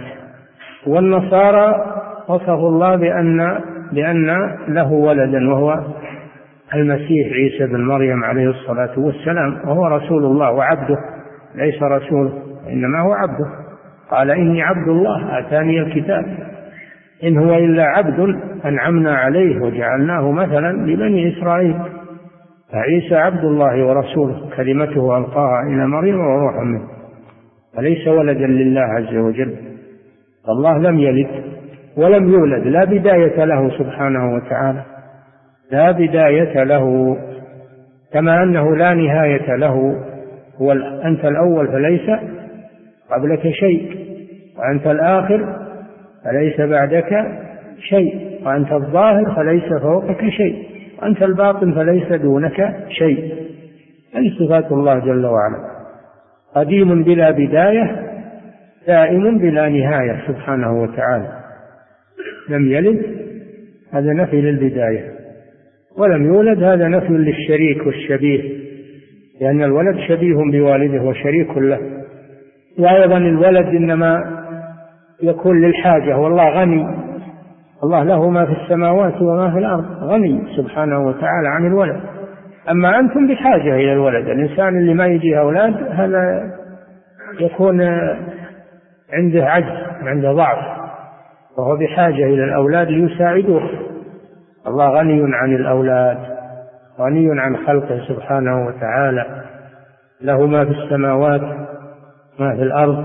والنصارى وصفوا الله بأن بأن له ولدا وهو المسيح عيسى بن مريم عليه الصلاة والسلام، وهو رسول الله وعبده، ليس رسوله إنما هو عبده. قال: إني عبد الله آتاني الكتاب إن هو إلا عبد أنعمنا عليه وجعلناه مثلا لبني إسرائيل. فعيسى عبد الله ورسوله كلمته ألقاها إلى مريم وروح منه، فليس ولدا لله عز وجل. الله لم يلد ولم يولد، لا بداية له سبحانه وتعالى، لا بداية له، كما أنه لا نهاية له. هو أنت الأول فليس قبلك شيء، وأنت الآخر فليس بعدك شيء، وأنت الظاهر فليس فوقك شيء، وأنت الباطن فليس دونك شيء. هذه صفات الله جل وعلا: قديم بلا بداية، دائم بلا نهاية سبحانه وتعالى. لم يلد هذا نفي للبداية، ولم يولد هذا نفي للشريك والشبيه، لأن الولد شبيه بوالده وشريك له. وأيضا الولد إنما يكون للحاجة، والله غني، الله له ما في السماوات وما في الأرض، غني سبحانه وتعالى عن الولد. أما أنتم بحاجة إلى الولد. الإنسان اللي ما يجيه أولاد هذا يكون عنده عجز، عنده ضعف، وهو بحاجة إلى الأولاد ليساعدوه. الله غني عن الأولاد، غني عن خلقه سبحانه وتعالى، له ما في السماوات ما في الأرض.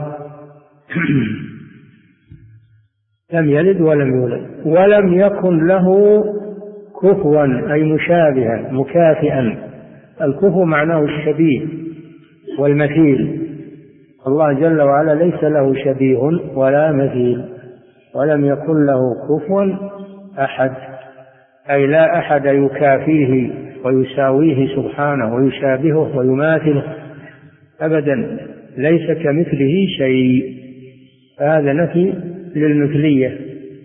لم يلد ولم يولد ولم يكن له كفوا أي مشابها مكافئا. الكفو معناه الشبيه والمثيل. الله جل وعلا ليس له شبيه ولا مثيل، ولم يكن له كفوا أحد، أي لا أحد يكافيه ويساويه سبحانه ويشابهه ويماثله أبدا، ليس كمثله شيء. هذا نفي للمثلية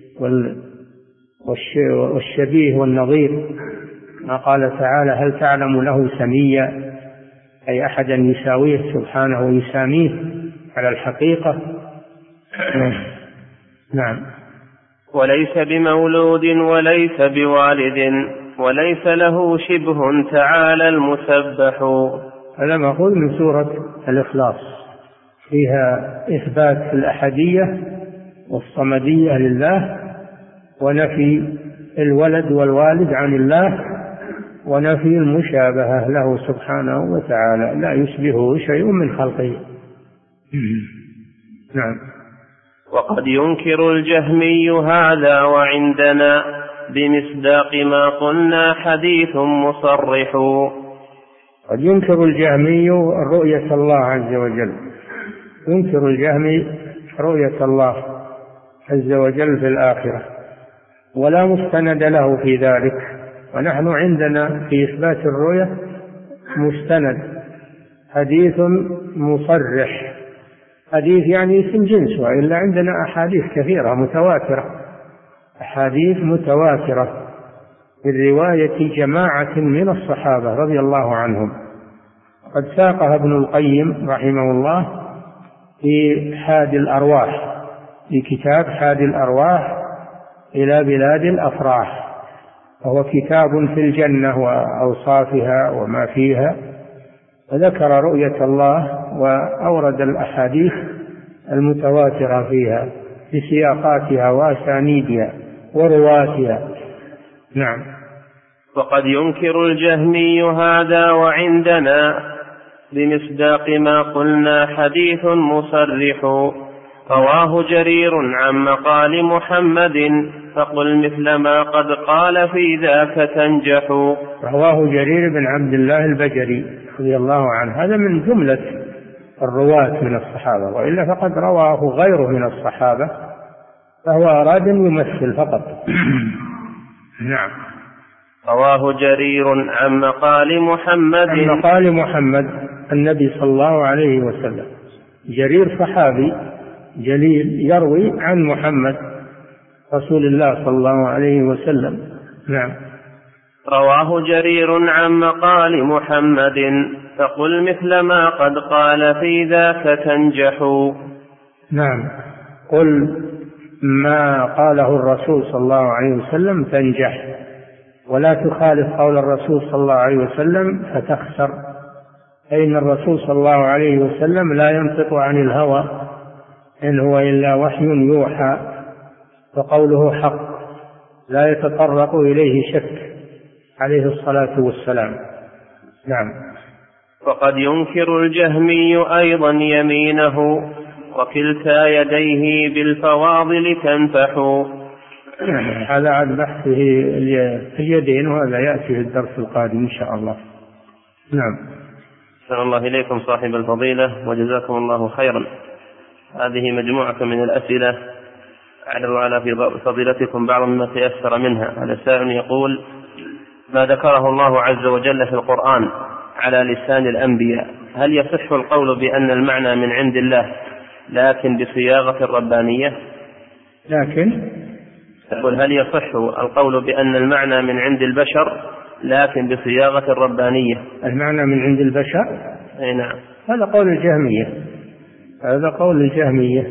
والشبيه والنظير. ما قال تعالى: هل تعلم له سميا، أي أحدا يساويه سبحانه ويساميه على الحقيقة. نعم. وليس بمولود وليس بوالد وليس له شبه تعالى المسبح. هذا مأخوذ من سورة الإخلاص، فيها إثبات الأحدية والصمدية لله، ونفي الولد والوالد عن الله، ونفي المشابهة له سبحانه وتعالى، لا يشبهه شيء من خلقه. نعم. وقد ينكر الجهمي هذا وعندنا بمصداق ما قلنا حديث مصرح. قد ينكر الجهمي رؤية الله عز وجل، ينكر الجهمي رؤية الله عز وجل في الآخرة، ولا مستند له في ذلك. ونحن عندنا في إثبات الرؤية مستند، حديث مصرح. حديث يعني اسم جنس، وإلا عندنا أحاديث كثيرة متواترة، أحاديث متواترة بالرواية جماعة من الصحابة رضي الله عنهم. قد ساقها ابن القيم رحمه الله في حاد الأرواح، في كتاب حاد الأرواح إلى بلاد الأفراح، وهو كتاب في الجنة وأوصافها وما فيها، وذكر رؤية الله وأورد الأحاديث المتواترة فيها بسياقاتها وأسانيدها ورواتها. نعم. وقد ينكر الجهمي هذا وعندنا بمصداق ما قلنا حديث مصرح رواه جرير عن مقال محمد فقل مثل ما قد قال في ذاك تنجح. رواه جرير بن عبد الله البجلي رضي الله عنه، هذا من جملة الرواة من الصحابة، وإلا فقد رواه غيره من الصحابة، فهو أراد أن يمثل فقط. نعم. رواه جرير عن مقال محمد عن مقال محمد النبي صلى الله عليه وسلم. جرير صحابي جليل يروي عن محمد رسول الله صلى الله عليه وسلم. نعم. رواه جرير عن مقال محمد فقل مثل ما قد قال في ذاك تنجح. نعم. قل ما قاله الرسول صلى الله عليه وسلم تنجح، ولا تخالف قول الرسول صلى الله عليه وسلم فتخسر، فإن الرسول صلى الله عليه وسلم لا ينطق عن الهوى إن هو إلا وحي يوحى، وقوله حق لا يتطرق إليه شك عليه الصلاة والسلام. نعم. وقد ينكر الجهمي أيضا يمينه وكلتا يديه بالفواضل تنفح. هذا عن بحث في اليدين، وهذا يأتي في الدرس القادم إن شاء الله. نعم. أحسن الله إليكم صاحب الفضيلة وجزاكم الله خيرا. هذه مجموعة من الأسئلة أعرض على في فضيلتكم بعض مما تيسر منها. هذا سائل يقول: ما ذكره الله عز وجل في القرآن على لسان الأنبياء هل يصح القول بأن المعنى من عند الله لكن بصياغة ربانية؟ لكن يقول: هل يصح القول بأن المعنى من عند البشر لكن بصياغة ربانية؟ المعنى من عند البشر؟ أي نعم. هذا قول الجهمية، هذا قول الجهمية،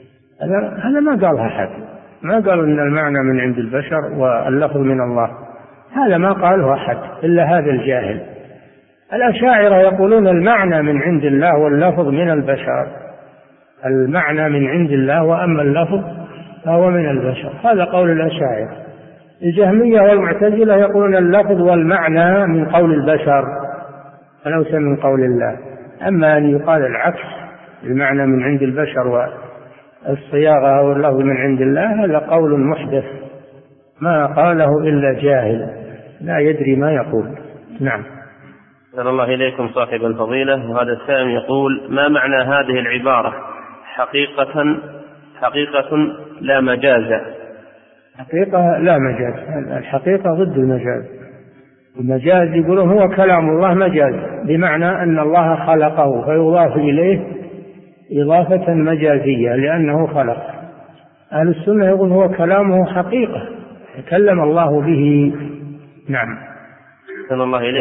هذا هذا ما قالها أحد، ما قال أن المعنى من عند البشر واللفظ من الله، هذا ما قاله أحد إلا هذا الجاهل. الأشاعرة يقولون المعنى من عند الله واللفظ من البشر، المعنى من عند الله وأما اللفظ فهو من البشر، هذا قول الأشاعرة. الجهمية والمعتزلة يقولون اللفظ والمعنى من قول البشر وليس من قول الله. أما أن يقال العكس، المعنى من عند البشر والصياغة أو اللفظ من عند الله، هذا قول محدث ما قاله إلا جاهل لا يدري ما يقول. نعم. أسأل الله إليكم صاحب الفضيلة. وهذا السائل يقول: ما معنى هذه العبارة حقيقة حقيقة لا مجاز؟ حقيقة لا مجاز، الحقيقة ضد المجاز. المجاز يقولون هو كلام الله مجاز، بمعنى أن الله خلقه فيضاف إليه إضافة مجازية لأنه خلق. أهل السنة يقول هو كلامه حقيقة، تكلم الله به. نعم. أحسن الله إليكم.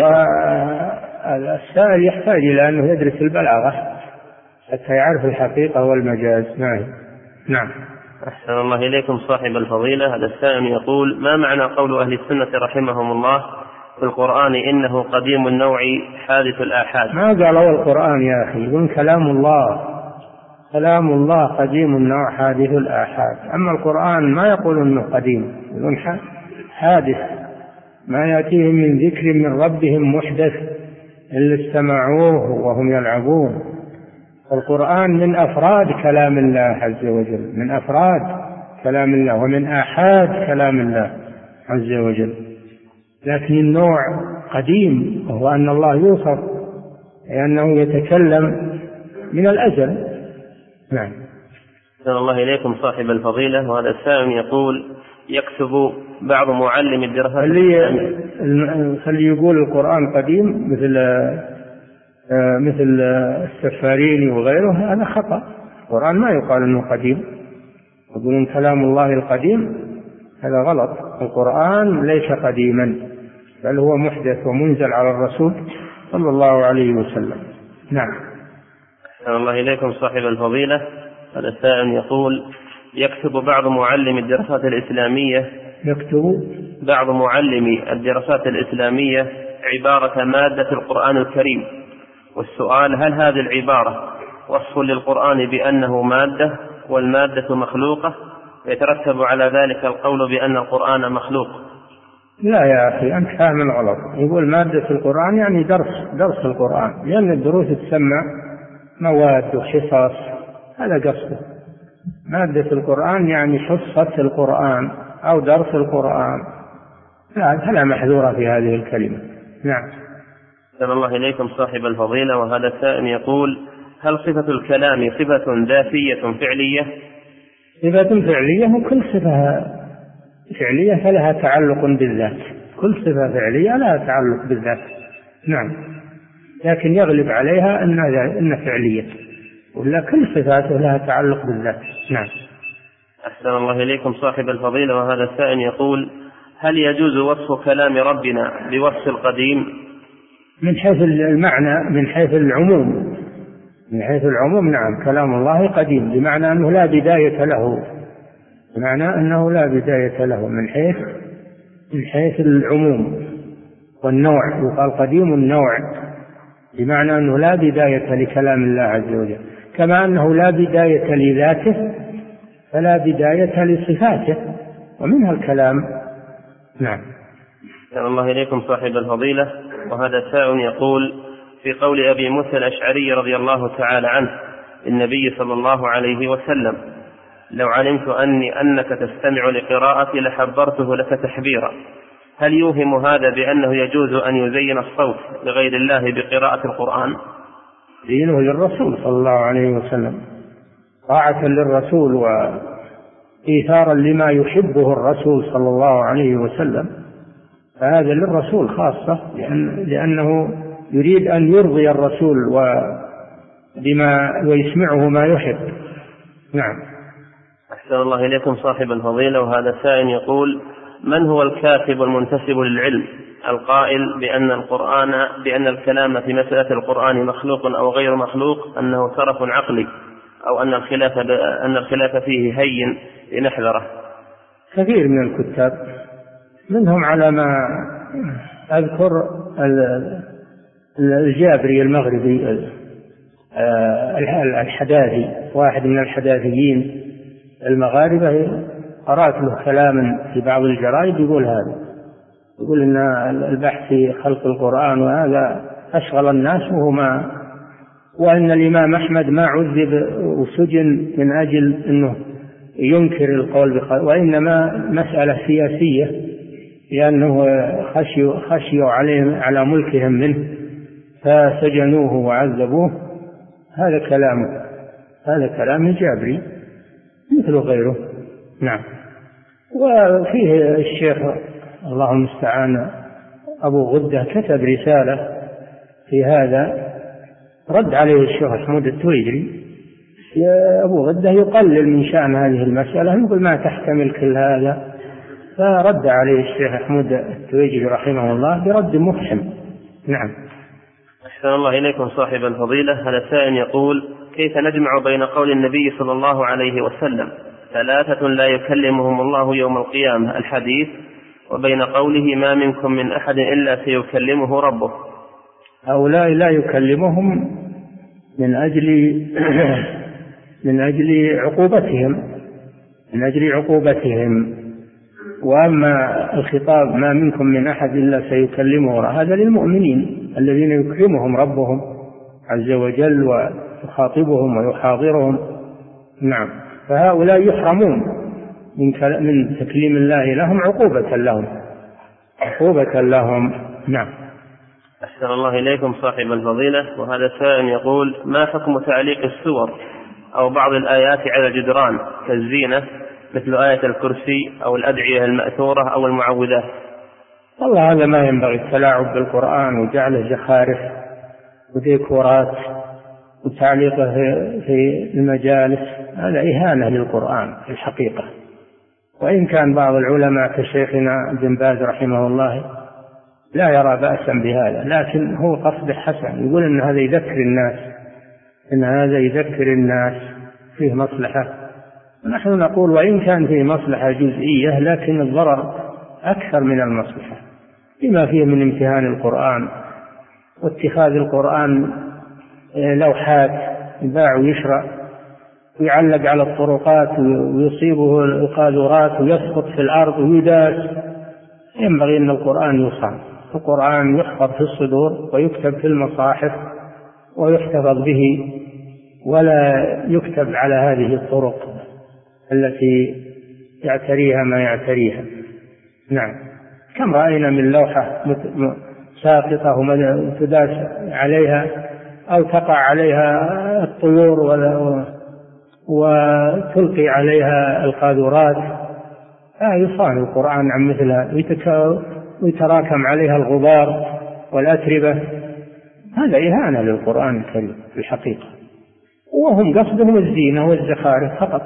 السائل يحتاج إلى أنه يدرس البلاغة حتى يعرف الحقيقة والمجاز. نعم. نعم. أحسن الله إليكم صاحب الفضيلة. هذا السائل يقول: ما معنى قول أهل السنة رحمهم الله في القرآن إنه قديم النوع حادث الآحاد؟ ما قالوا القرآن يا أخي، يقول كلام الله، كلام الله قديم النوع حادث الآحاد. أما القرآن ما يقول إنه قديم، يقول حادث، ما يأتيهم من ذكر من ربهم محدث إلا استمعوه وهم يلعبون. القرآن من أفراد كلام الله عز وجل، من أفراد كلام الله ومن آحاد كلام الله عز وجل، لكن النوع قديم، وهو أن الله يوصف لأنه يتكلم من الأزل. نعم. أحسن الله إليكم صاحب الفضيلة. وهذا السائل يقول: يكتب بعض معلم الدراسات اللي خلي يقول القرآن قديم مثل مثل السفاريني وغيره، هذا خطأ. القرآن ما يقال أنه قديم، يقولون كلام الله القديم، هذا غلط. القرآن ليس قديما، بل هو محدث ومنزل على الرسول صلى الله عليه وسلم. نعم. أحسن الله إليكم صاحب الفضيلة. هذا السائل يقول: يكتب بعض معلم الدراسات الإسلامية يكتب بعض معلمي الدراسات الإسلامية عبارة مادة القرآن الكريم، والسؤال: هل هذه العبارة وصف للقرآن بأنه مادة والمادة مخلوقة يترتب على ذلك القول بأن القرآن مخلوق؟ لا يا أخي، أنت فاهم الغلط. يقول مادة القرآن يعني درس درس القرآن، لأن الدروس تسمى مواد وحصص، هذا قصده. مادة القرآن يعني حصة القرآن أو درس القرآن، لا فلا محذورة في هذه الكلمة. نعم. أحسن الله إليكم صاحب الفضيلة، وهذا السائل يقول: هل صفة الكلام صفة ذاتية فعلية؟ صفة فعلية، وكل صفة فعلية فلها تعلق بالذات، كل صفة فعلية لها تعلق بالذات. نعم، لكن يغلب عليها أن فعلية، ولا كل صفاته لها تعلق بالذات. نعم. أحسن الله إليكم صاحب الفضيلة، وهذا السائل يقول: هل يجوز وصف كلام ربنا بوصف القديم؟ من حيث المعنى، من حيث العموم، من حيث العموم نعم، كلام الله قديم، بمعنى أنه لا بداية له، بمعنى أنه لا بداية له من حيث من حيث العموم والنوع. يقال قديم النوع، بمعنى أنه لا بداية لكلام الله عز وجل، كما أنه لا بداية لذاته فلا بداية لصفاته، ومنها الكلام. نعم. أحسن الله إليكم صاحب الفضيلة، وهذا سائل يقول: في قول أبي موسى الأشعري رضي الله تعالى عنه النبي صلى الله عليه وسلم: لو علمت أني أنك تستمع لقراءتي لحبرته لك تحبيرا، هل يوهم هذا بأنه يجوز أن يزين الصوت لغير الله بقراءة القرآن؟ دينه للرسول صلى الله عليه وسلم، طاعة للرسول وإيثارا لما يحبه الرسول صلى الله عليه وسلم، فهذا للرسول خاصة، لأن لأنه يريد أن يرضي الرسول وبما ويسمعه ما يحب. نعم. أحسن الله إليكم صاحب الفضيلة، وهذا سائل يقول: من هو الكاتب المنتسب للعلم القائل بأن القرآن بأن الكلام في مسألة القرآن مخلوق أو غير مخلوق أنه طرف عقلي، أو أن الخلاف أن الخلاف فيه هين لنحذره؟ كثير من الكتاب، منهم على ما أذكر الجابري المغربي الحداثي، واحد من الحداثيين المغاربة، قرأت له كلاما في بعض الجرائد يقول هذا، يقول إن البحث في خلق القرآن وهذا أشغل الناس، وهما وأن الإمام أحمد ما عذب وسجن من أجل أنه ينكر القول بخلق، وإنما مسألة سياسية، لأنه خشيوا خشيوا عليهم على ملكهم منه فسجنوه وعذبوه. هذا كلامه، هذا كلام الجابري مثل غيره. نعم. وفيه الشيخ الله المستعان أبو غدة كتب رسالة في هذا، رد عليه الشيخ حمود التويجري. أبو غدة يقلل من شأن هذه المسألة، يقول ما تحتمل كل هذا، فرد عليه الشيخ حمود التويجري رحمه الله برد مفحم. نعم. أحسن الله إليكم صاحب الفضيلة، هذا سائل يقول: كيف نجمع بين قول النبي صلى الله عليه وسلم ثلاثة لا يكلمهم الله يوم القيامة الحديث، وبين قوله ما منكم من أحد إلا سيكلمه ربه؟ هؤلاء لا يكلمهم من أجل من أجل عقوبتهم من أجل عقوبتهم وأما الخطاب ما منكم من أحد إلا سيكلمه هذا للمؤمنين الذين يكرمهم ربهم عز وجل ويخاطبهم ويحاضرهم. نعم. فهؤلاء يحرمون من من تكليم الله لهم عقوبة لهم عقوبة لهم. نعم. أحسن الله إليكم صاحب الفضيلة، وهذا سائل يقول: ما حكم تعليق السور أو بعض الآيات على الجدران كالزينة مثل آية الكرسي أو الأدعية المأثورة أو المعوذات؟ والله هذا ما ينبغي، التلاعب بالقرآن وجعله زخارف وديكورات وتعليقه في المجالس، هذا إهانة للقرآن في الحقيقة. وإن كان بعض العلماء كشيخنا بن باز رحمه الله لا يرى بأسا بهذا، لكن هو قصد حسن، يقول إن هذا يذكر الناس إن هذا يذكر الناس فيه مصلحة. نحن نقول وإن كان فيه مصلحة جزئية لكن الضرر أكثر من المصلحة، بما فيه من امتهان القرآن واتخاذ القرآن لوحات يباع ويشرى ويعلق على الطرقات ويصيبه القاذورات ويسقط في الأرض ويداس. ينبغي أن القرآن يصان، القرآن يحفظ في الصدور ويكتب في المصاحف ويحتفظ به، ولا يكتب على هذه الطرق التي يعتريها ما يعتريها. نعم، كم رأينا من لوحة ساقطة وتداس عليها أو تقع عليها الطيور وتلقي عليها القاذورات. لا يصان القرآن عن مثلها، ويتراكم عليها الغبار والأتربة. هذا إهانة للقرآن الكريم في الحقيقة، وهم قصدهم الزينة والزخارف فقط،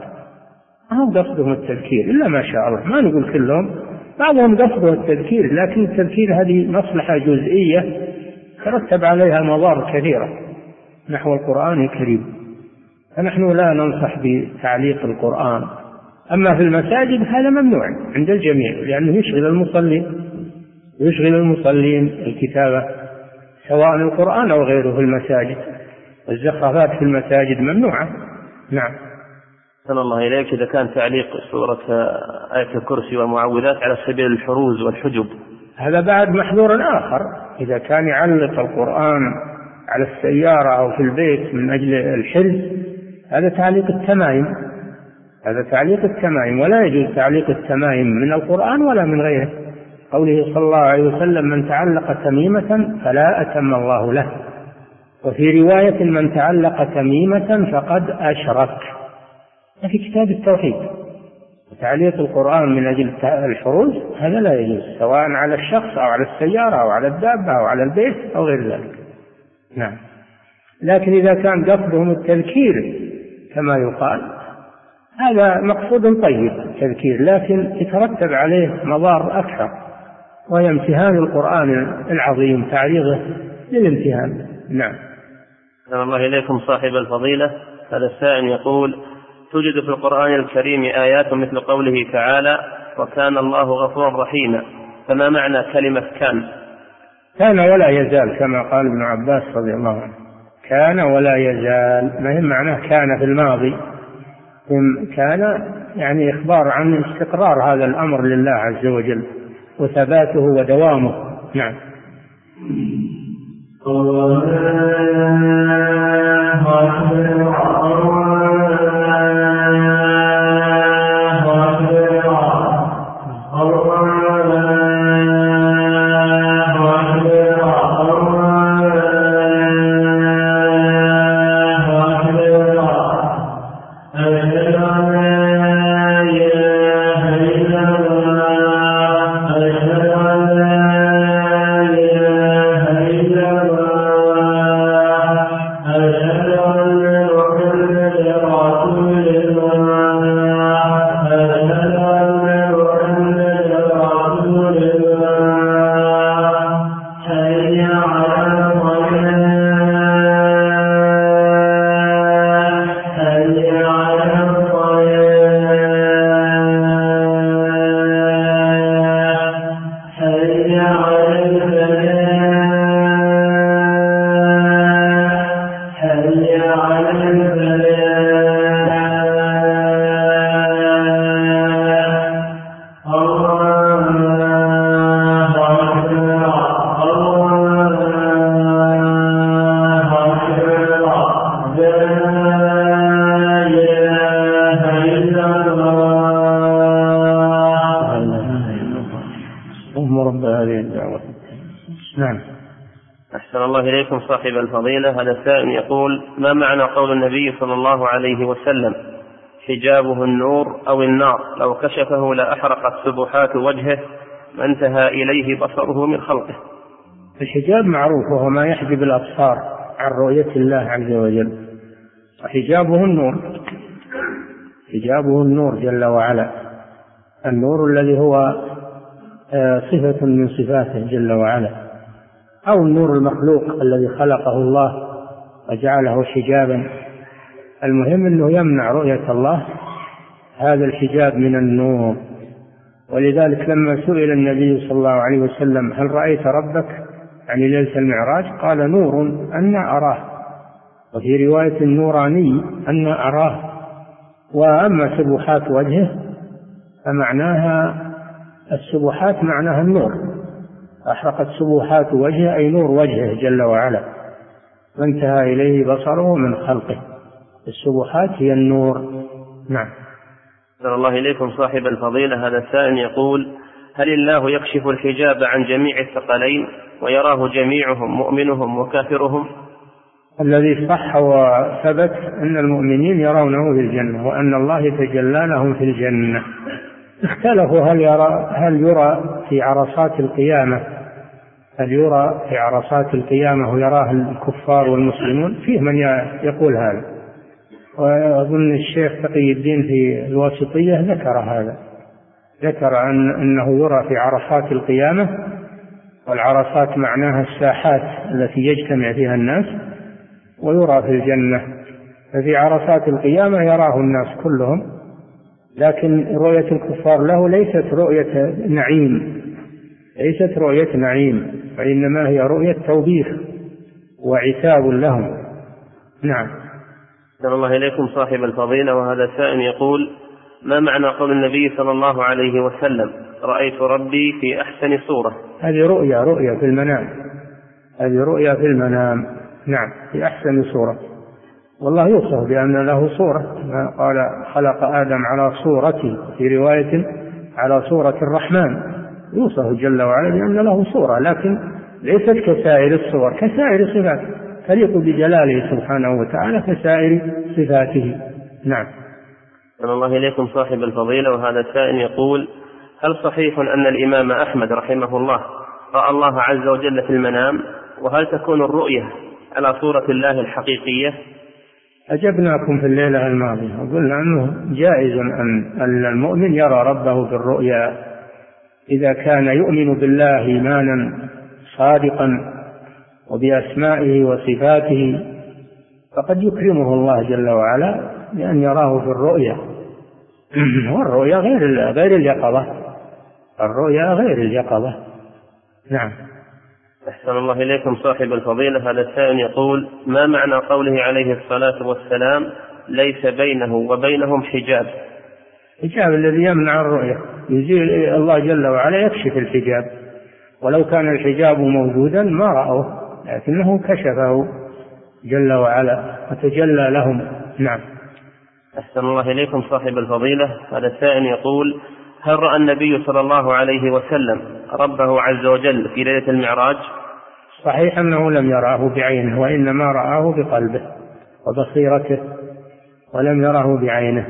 هم قصدهم التذكير إلا ما شاء الله، ما نقول كلهم، بعضهم قصدهم التذكير، لكن التذكير هذه مصلحة جزئية ترتب عليها مضار كثيرة نحو القرآن الكريم. فنحن لا ننصح بتعليق القرآن. أما في المساجد هذا ممنوع عند الجميع، لأنه يشغل المصلين يشغل المصلين الكتابة، سواء القرآن أو غيره في المساجد. الزخرفات في المساجد ممنوعة. نعم. صلى الله إليك، إذا كان تعليق سورة آية الكرسي والمعوذات على سبيل الحروز والحجب، هذا بعد محذور آخر. إذا كان يعلق القرآن على السيارة أو في البيت من أجل الحرز، هذا تعليق التمائم، هذا تعليق التمائم، ولا يجوز تعليق التمائم من القرآن ولا من غيره. قوله صلى الله عليه وسلم: من تعلق تميمة فلا أتم الله له. وفي رواية: من تعلق تميمة فقد أشرك. في كتاب التوحيد. تعليق القرآن من أجل الحروز هذا لا يجوز، سواء على الشخص أو على السيارة أو على الدابة أو على البيت أو غير ذلك. نعم. لكن إذا كان قصدهم التذكير كما يقال، هذا مقصود طيب التذكير، لكن يترتب عليه مضار أكثر، وهي امتهان القرآن العظيم، تعريضه للامتهان. نعم. السلام الله إليكم صاحب الفضيلة. هذا السائل يقول: توجد في القرآن الكريم آيات مثل قوله تعالى: وكان الله غفورا رحيما، فما معنى كلمة كان؟ كان ولا يزال، كما قال ابن عباس رضي الله عنه، كان ولا يزال، ما هي معناه كان في الماضي، كان يعني إخبار عن استقرار هذا الأمر لله عز وجل وثباته ودوامه. نعم. صاحب الفضيلة. هذا السائل يقول: ما معنى قول النبي صلى الله عليه وسلم: حجابه النور أو النار، لو كشفه لأحرقت سبحات وجهه ما انتهى إليه بصره من خلقه؟ الحجاب معروف، وهو ما يحجب الأبصار عن رؤية الله عز وجل، وحجابه النور، حجابه النور جل وعلا، النور الذي هو صفة من صفاته جل وعلا، أو النور المخلوق الذي خلقه الله وجعله حجابا. المهم أنه يمنع رؤية الله، هذا الحجاب من النور. ولذلك لما سئل النبي صلى الله عليه وسلم: هل رأيت ربك؟ يعني ليلة المعراج، قال: نور أن أراه. وفي رواية النوراني أن أراه. وأما سبحات وجهه فمعناها السبحات معناها النور، أحرقت سبحات وجهه أي نور وجهه جل وعلا، وانتهى إليه بصره من خلقه. السبحات هي النور. نعم. صلى الله إليكم صاحب الفضيلة. هذا السائل يقول: هل الله يكشف الحجاب عن جميع الثقلين ويراه جميعهم مؤمنهم وكافرهم؟ الذي صح وثبت أن المؤمنين يرونه في الجنة، وأن الله يتجلى لهم في الجنة. اختلفوا هل يرى هل يرى في عرصات القيامة هل يرى في عرصات القيامة ويراه الكفار والمسلمون؟ فيه من يقول هذا، وأظن الشيخ تقي الدين في الواسطية ذكر هذا، ذكر أن أنه يرى في عرصات القيامة، والعرصات معناها الساحات التي يجتمع فيها الناس، ويرى في الجنة. ففي عرصات القيامة يراه الناس كلهم، لكن رؤية الكفار له ليست رؤية نعيم، ليست رؤية نعيم، فإنما هي رؤية توبيخ وعتاب لهم. نعم. صلى الله إليكم صاحب الفضيلة. وهذا السائل يقول: ما معنى قول النبي صلى الله عليه وسلم: رأيت ربي في أحسن صورة؟ هذه رؤيا رؤيا في المنام، هذه رؤيا في المنام. نعم، في أحسن صورة. والله يوصف بأن له صورة، قال: خلق آدم على صورته، في رواية على صورة الرحمن. يوصف جل وعلا بأن له صورة، لكن ليست كسائر الصور، كسائر صفاته، تليق بجلاله سبحانه وتعالى كسائر صفاته. نعم. صلى الله إليكم صاحب الفضيلة. وهذا السائل يقول: هل صحيح أن الإمام أحمد رحمه الله رأى الله عز وجل في المنام؟ وهل تكون الرؤية على صورة الله الحقيقية؟ أجبناكم في الليلة الماضية وقلنا أنه جائز أن المؤمن يرى ربه في الرؤيا إذا كان يؤمن بالله إيمانا صادقا وبأسمائه وصفاته، فقد يكرمه الله جل وعلا بأن يراه في الرؤيا. والرؤيا غير غير اليقظة، الرؤيا غير اليقظة. نعم. أحسن الله إليكم صاحب الفضيلة. هذا السائل يقول: ما معنى قوله عليه الصلاة والسلام: ليس بينه وبينهم حجاب؟ الحجاب الذي يمنع الرؤية، يزيل الله جل وعلا، يكشف الحجاب، ولو كان الحجاب موجودا ما رأوه، لكنه كشفه جل وعلا وتجلى لهم. نعم. أحسن الله إليكم صاحب الفضيلة. هذا السائل يقول: هل رأى النبي صلى الله عليه وسلم ربه عز وجل في ليلة المعراج؟ صحيح أنه لم يراه بعينه، وإنما رآه بقلبه وبصيرته، ولم يراه بعينه.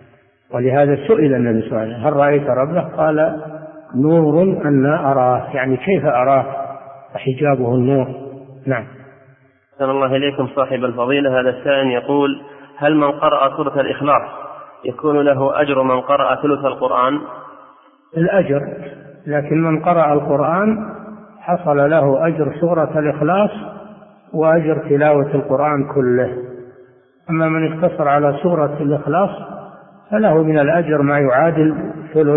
ولهذا سئل النبي صلى الله عليه وسلم: هل رأيت ربه؟ قال: نور أنا أراه، يعني كيف أراه؟ وحجابه النور. نعم. أحسن الله إليكم صاحب الفضيلة. هذا السائل يقول: هل من قرأ سورة الإخلاص يكون له أجر من قرأ ثلث القرآن؟ الأجر، لكن من قرأ القرآن حصل له أجر سورة الإخلاص وأجر تلاوة القرآن كله. أما من اقتصر على سورة الإخلاص فله من الأجر ما يعادل ثلث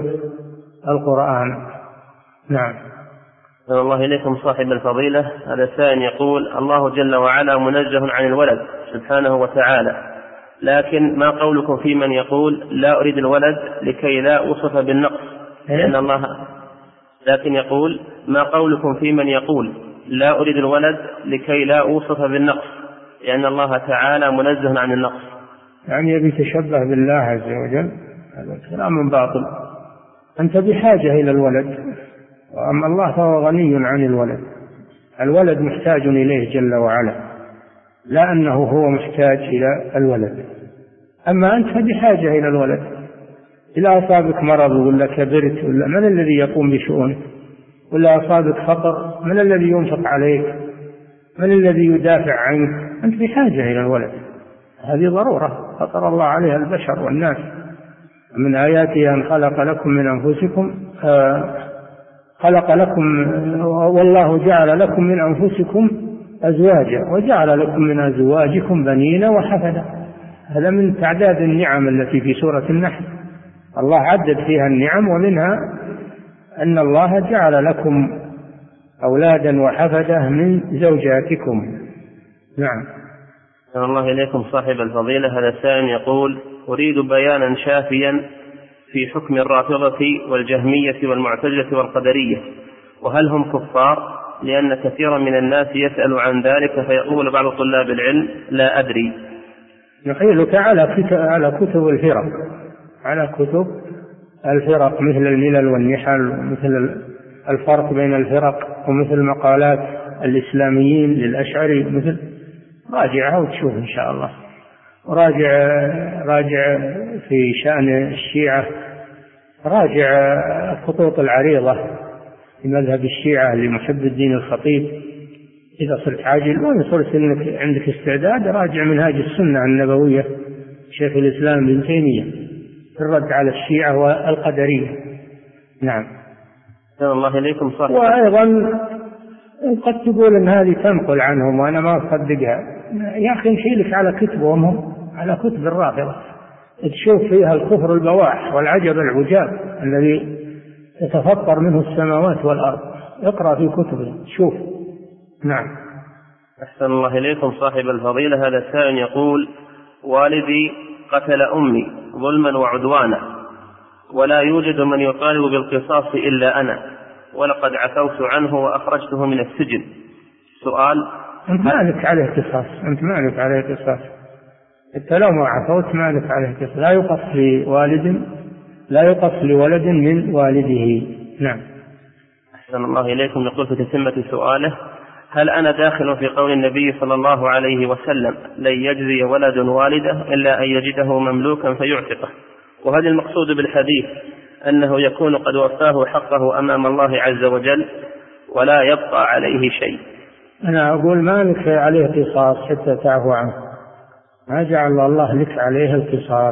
القرآن. نعم. صلى الله إليكم صاحب الفضيلة. هذا السائل يقول: الله جل وعلا منزه عن الولد سبحانه وتعالى، لكن ما قولكم في من يقول: لا أريد الولد لكي لا أوصف بالنقص لأن الله لكن يقول: ما قولكم في من يقول: لا أريد الولد لكي لا أوصف بالنقص لأن الله تعالى منزه عن النقص؟ يعني يبي يتشبه بالله عز وجل، هذا كلام باطل. أنت بحاجة إلى الولد، وأما الله فهو غني عن الولد. الولد محتاج إليه جل وعلا، لا أنه هو محتاج إلى الولد. أما أنت بحاجة إلى الولد، إذا أصابك مرض ولا كبرت ولا من الذي يقوم بشؤونك، ولا أصابك فقر من الذي ينفق عليك، من الذي يدافع عنك؟ أنت بحاجة إلى الولد، هذه ضرورة فطر الله عليها البشر والناس. من آياته أن خلق لكم من أنفسكم خلق لكم والله جعل لكم من أنفسكم أزواجا وجعل لكم من أزواجكم بنين وحفدا. هذا من تعداد النعم التي في سورة النحل، الله عدد فيها النعم، ومنها أن الله جعل لكم أولادا وحفدة من زوجاتكم. نعم. أحسن الله إليكم صاحب الفضيلة. هذا السائل يقول: أريد بيانا شافيا في حكم الرافضة والجهمية والمعتزلة والقدرية، وهل هم كفار؟ لأن كثيرا من الناس يسأل عن ذلك فيقول بعض طلاب العلم: لا أدري. نحيلك على كتب على كتب الفرق على كتب الفرق مثل الملل والنحل، ومثل الفرق بين الفرق، ومثل مقالات الإسلاميين للأشعري، مثل راجعها وتشوف إن شاء الله. وراجع راجع في شأن الشيعة، راجع الخطوط العريضة في مذهب الشيعة لمحب الدين الخطيب. إذا صرت عاجل وإن صرت إنك عندك استعداد، راجع منهاج السنة النبوية شيخ الإسلام ابن تيمية في الرد على الشيعة والقدرية. نعم. الله إليكم صاحب. وأيضا قد تقول إن هذه تنقل عنهم وأنا ما أصدقها. يا أخي نحيلك على كتبهم، على كتب الرافضة، تشوف فيها الكفر البواح والعجب العجاب الذي تتفطر منه السماوات والأرض. اقرأ في كتبه شوف. نعم. أحسن الله إليكم صاحب الفضيلة. هذا السائل يقول: والدي قتل أمي ظلما وعدوانا، ولا يوجد من يطالب بالقصاص إلا أنا، ولقد عفوت عنه وأخرجته من السجن. سؤال: أنت ما لك عليه قصاص، أنت ما لك عليه قصاص، أنت لو ما عفوت ما لك عليه قصاص. لا يقص لوالد لا يقص لولد من والده. نعم. أحسن الله إليكم. يقول في تتمة سؤاله: هل أنا داخل في قول النبي صلى الله عليه وسلم: لن يجزي ولد والده إلا أن يجده مملوكا فيعتقه؟ وهل المقصود بالحديث أنه يكون قد وفاه حقه أمام الله عز وجل ولا يبقى عليه شيء؟ أنا أقول ما لك عليه قصاص حتى تعفو عنه، ما جعل الله لك عليه القصاص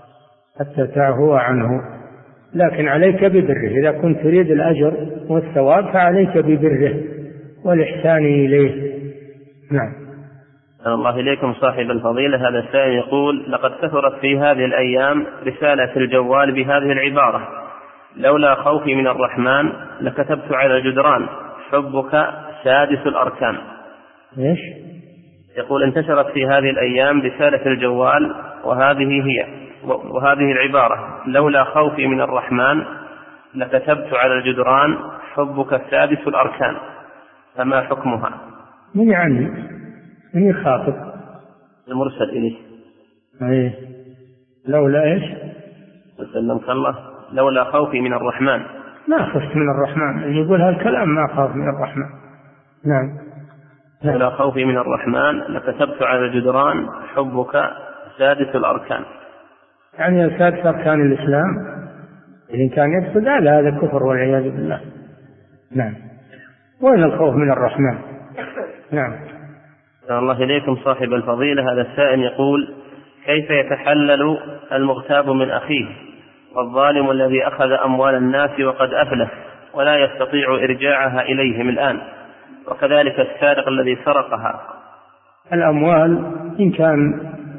حتى تعفو عنه، لكن عليك ببره. إذا كنت تريد الأجر والثواب فعليك ببره والإحسان إليه. نعم. الله إليكم صاحب الفضيلة. هذا السائل يقول: لقد كثرت في هذه الأيام رسالة في الجوال بهذه العبارة: لولا خوفي من الرحمن لكتبت على الجدران حبك سادس الأركان. إيش؟ يقول: انتشرت في هذه الأيام رسالة في الجوال وهذه هي وهذه العبارة: لولا خوفي من الرحمن لكتبت على الجدران حبك سادس الأركان، فما حكمها؟ من يعني من يخاطب؟ المرسل إليه. ايه لولا ايش؟ سلمك الله. لولا خوفي من الرحمن. ما خفت من الرحمن، يقول هالكلام ما خاف من الرحمن. نعم. لولا خوفي من الرحمن لكتبت على الجدران حبك سادس الأركان. يعني سادس أركان الإسلام إن كان يقصد هذا هذا كفر والعياذ بالله. نعم. وين الخوف من الرحمن؟ نعم. الله إليكم صاحب الفضيلة. هذا السائل يقول: كيف يتحلل المغتاب من أخيه والظالم الذي أخذ أموال الناس وقد أفلس ولا يستطيع إرجاعها إليهم الآن، وكذلك السارق الذي سرقها؟ الأموال إن كان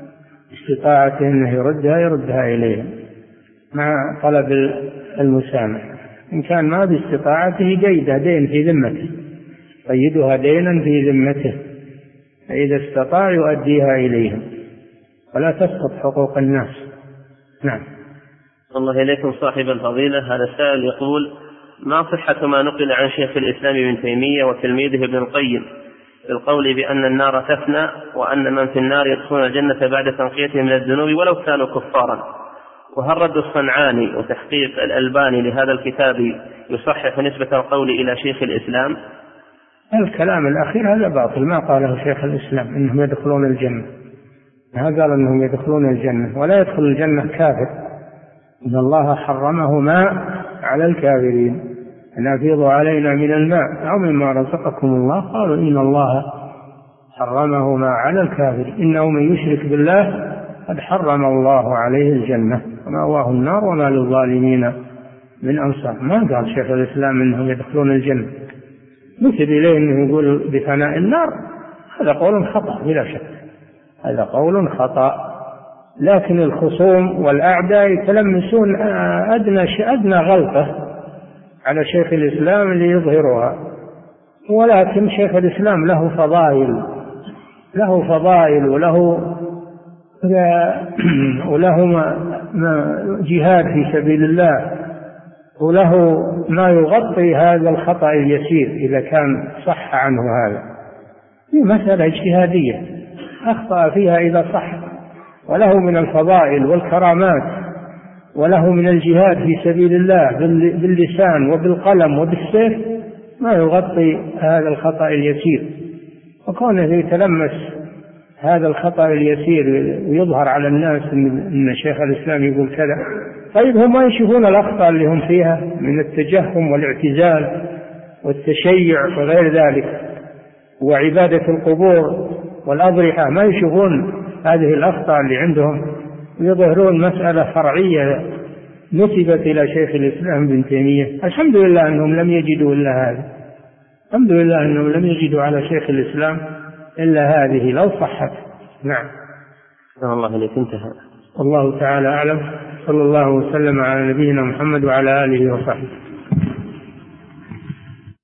استطاعته أنه يردها يردها إليهم مع طلب المسامح، إن كان ما باستطاعته قيدها دين في ذمته، قيدها دينا في ذمته، فإذا استطاع يؤديها إليهم ولا تسقط حقوق الناس. نعم. الله إليكم صاحب الفضيلة. هذا السائل يقول: ما صحة ما نقل عن شيخ الإسلام ابن تيمية وتلميذه ابن القيم بالقول بأن النار تفنى وأن من في النار يدخلون الجنة بعد تنقيتهم من الذنوب ولو كانوا كفارا؟ وهل رد الصنعاني وتحقيق الألباني لهذا الكتاب يصحح نسبة القول إلى شيخ الإسلام؟ الكلام الأخير هذا باطل، ما قاله شيخ الإسلام إنهم يدخلون الجنة، ما قال إنهم يدخلون الجنة، ولا يدخل الجنة كافر، إن الله حرمهما على الكافرين. أن أفيضوا علينا من الماء أو مما رزقكم الله، قالوا إن الله حرمهما على الكافر، إنه من يشرك بالله قد حرم الله عليه الجنة ومأواه النار وما للظالمين من أنصار. ما قال شيخ الإسلام إنهم يدخلون الجنة. مثل إليه أنه يقول بفناء النار، هذا قول خطأ بلا شك، هذا قول خطأ. لكن الخصوم والأعداء يتلمسون أدنى أدنى غلطة على شيخ الإسلام ليظهرها، ولكن شيخ الإسلام له فضائل له فضائل وله وله جهاد في سبيل الله، وله ما يغطي هذا الخطأ اليسير إذا كان صح عنه. هذا في مسألة اجتهادية أخطأ فيها إذا صح، وله من الفضائل والكرامات، وله من الجهاد في سبيل الله باللسان وبالقلم وبالسيف ما يغطي هذا الخطأ اليسير. وكونه يتلمس هذا الخطأ اليسير ويظهر على الناس إن شيخ الإسلام يقول كذا، طيب هم ما يشوفون الأخطاء اللي هم فيها من التجهم والاعتزال والتشيع وغير ذلك وعبادة القبور والأضرحة؟ ما يشوفون هذه الأخطاء اللي عندهم، ويظهرون مسألة فرعية نسبت إلى شيخ الإسلام ابن تيمية. الحمد لله أنهم لم يجدوا إلا هذا، الحمد لله أنهم لم يجدوا على شيخ الإسلام إلا هذه لو صحت. نعم. الله إليك. انتهى. والله تعالى أعلم. صلى الله وسلم على نبينا محمد وعلى آله وصحبه.